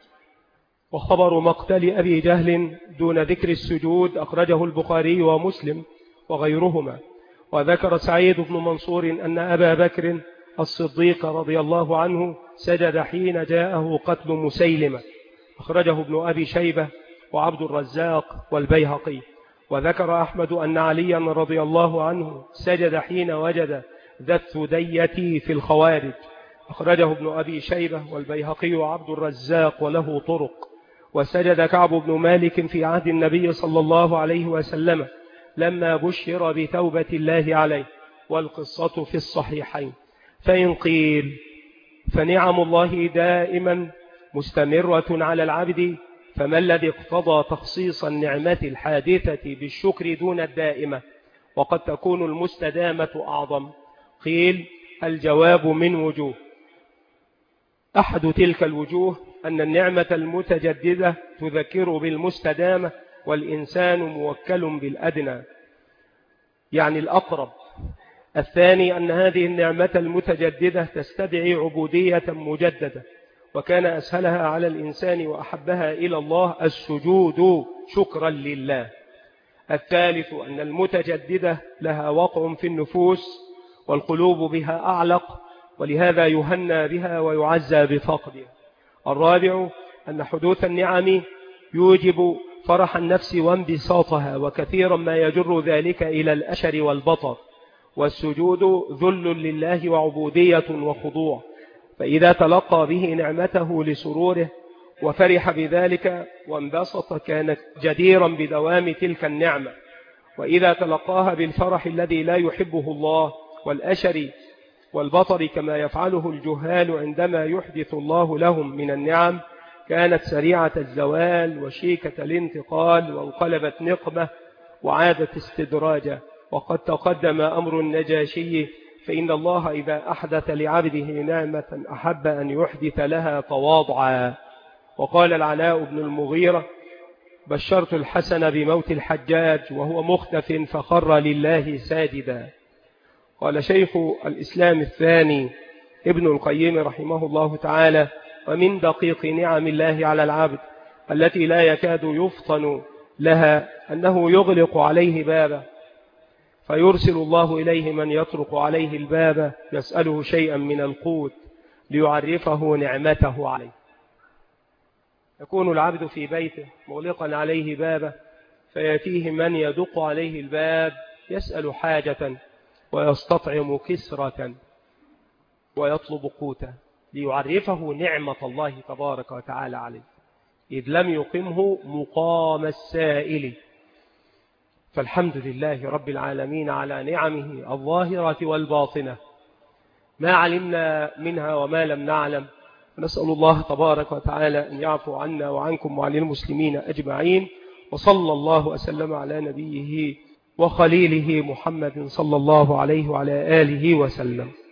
وخبر مقتل أبي جهل دون ذكر السجود أخرجه البخاري ومسلم وغيرهما. وذكر سعيد بن منصور أن أبا بكر الصديق رضي الله عنه سجد حين جاءه قتل مسيلمة. أخرجه ابن أبي شيبة وعبد الرزاق والبيهقي. وذكر أحمد أن عليا رضي الله عنه سجد حين وجد ذا الثدية في الخوارج، أخرجه ابن أبي شيبة والبيهقي وعبد الرزاق وله طرق. وسجد كعب بن مالك في عهد النبي صلى الله عليه وسلم لما بشر بتوبة الله عليه، والقصة في الصحيحين. فإن قيل فنعم الله دائما مستمرة على العبد، فما الذي اقتضى تخصيص النعمة الحادثة بالشكر دون الدائمة، وقد تكون المستدامة أعظم؟ قيل الجواب من وجوه. أحد تلك الوجوه أن النعمة المتجددة تذكر بالمستدامة، والإنسان موكل بالأدنى يعني الأقرب. الثاني أن هذه النعمة المتجددة تستدعي عبودية مجددة، وكان أسهلها على الإنسان وأحبها إلى الله السجود شكرا لله. الثالث أن المتجددة لها وقع في النفوس والقلوب بها أعلق، ولهذا يهنى بها ويعزى بفقدها. الرابع أن حدوث النعم يوجب فرح النفس وانبساطها، وكثيرا ما يجر ذلك إلى الأشر والبطر. والسجود ذل لله وعبودية وخضوع، فإذا تلقى به نعمته لسروره وفرح بذلك وانبسط كان جديرا بدوام تلك النعمة، وإذا تلقاها بالفرح الذي لا يحبه الله والأشر والبطر كما يفعله الجهال عندما يحدث الله لهم من النعم، كانت سريعة الزوال وشيكة الانتقال، وانقلبت نقمة وعادت استدراجا. وقد تقدم أمر النجاشي، فإن الله إذا أحدث لعبده نعمة أحب أن يحدث لها تواضعا. وقال العلاء بن المغيرة: بشرت الحسن بموت الحجاج وهو مختف فخر لله ساجدا. قال شيخ الإسلام الثاني ابن القيم رحمه الله تعالى: ومن دقيق نعم الله على العبد التي لا يكاد يفطن لها أنه يغلق عليه بابه، فيرسل الله إليه من يطرق عليه الباب يسأله شيئا من القوت ليعرفه نعمته عليه. يكون العبد في بيته مغلقا عليه بابه، فيأتيه من يدق عليه الباب يسأل حاجة ويستطعم كسرة ويطلب قوتا ليعرفه نعمة الله تبارك وتعالى عليه، إذ لم يقمه مقام السائل. فالحمد لله رب العالمين على نعمه الظاهرة والباطنة، ما علمنا منها وما لم نعلم. نسأل الله تبارك وتعالى أن يعفو عنا وعنكم وعن المسلمين أجمعين. وصلى الله وسلم على نبيه وخليله محمد صلى الله عليه وعلى آله وسلم.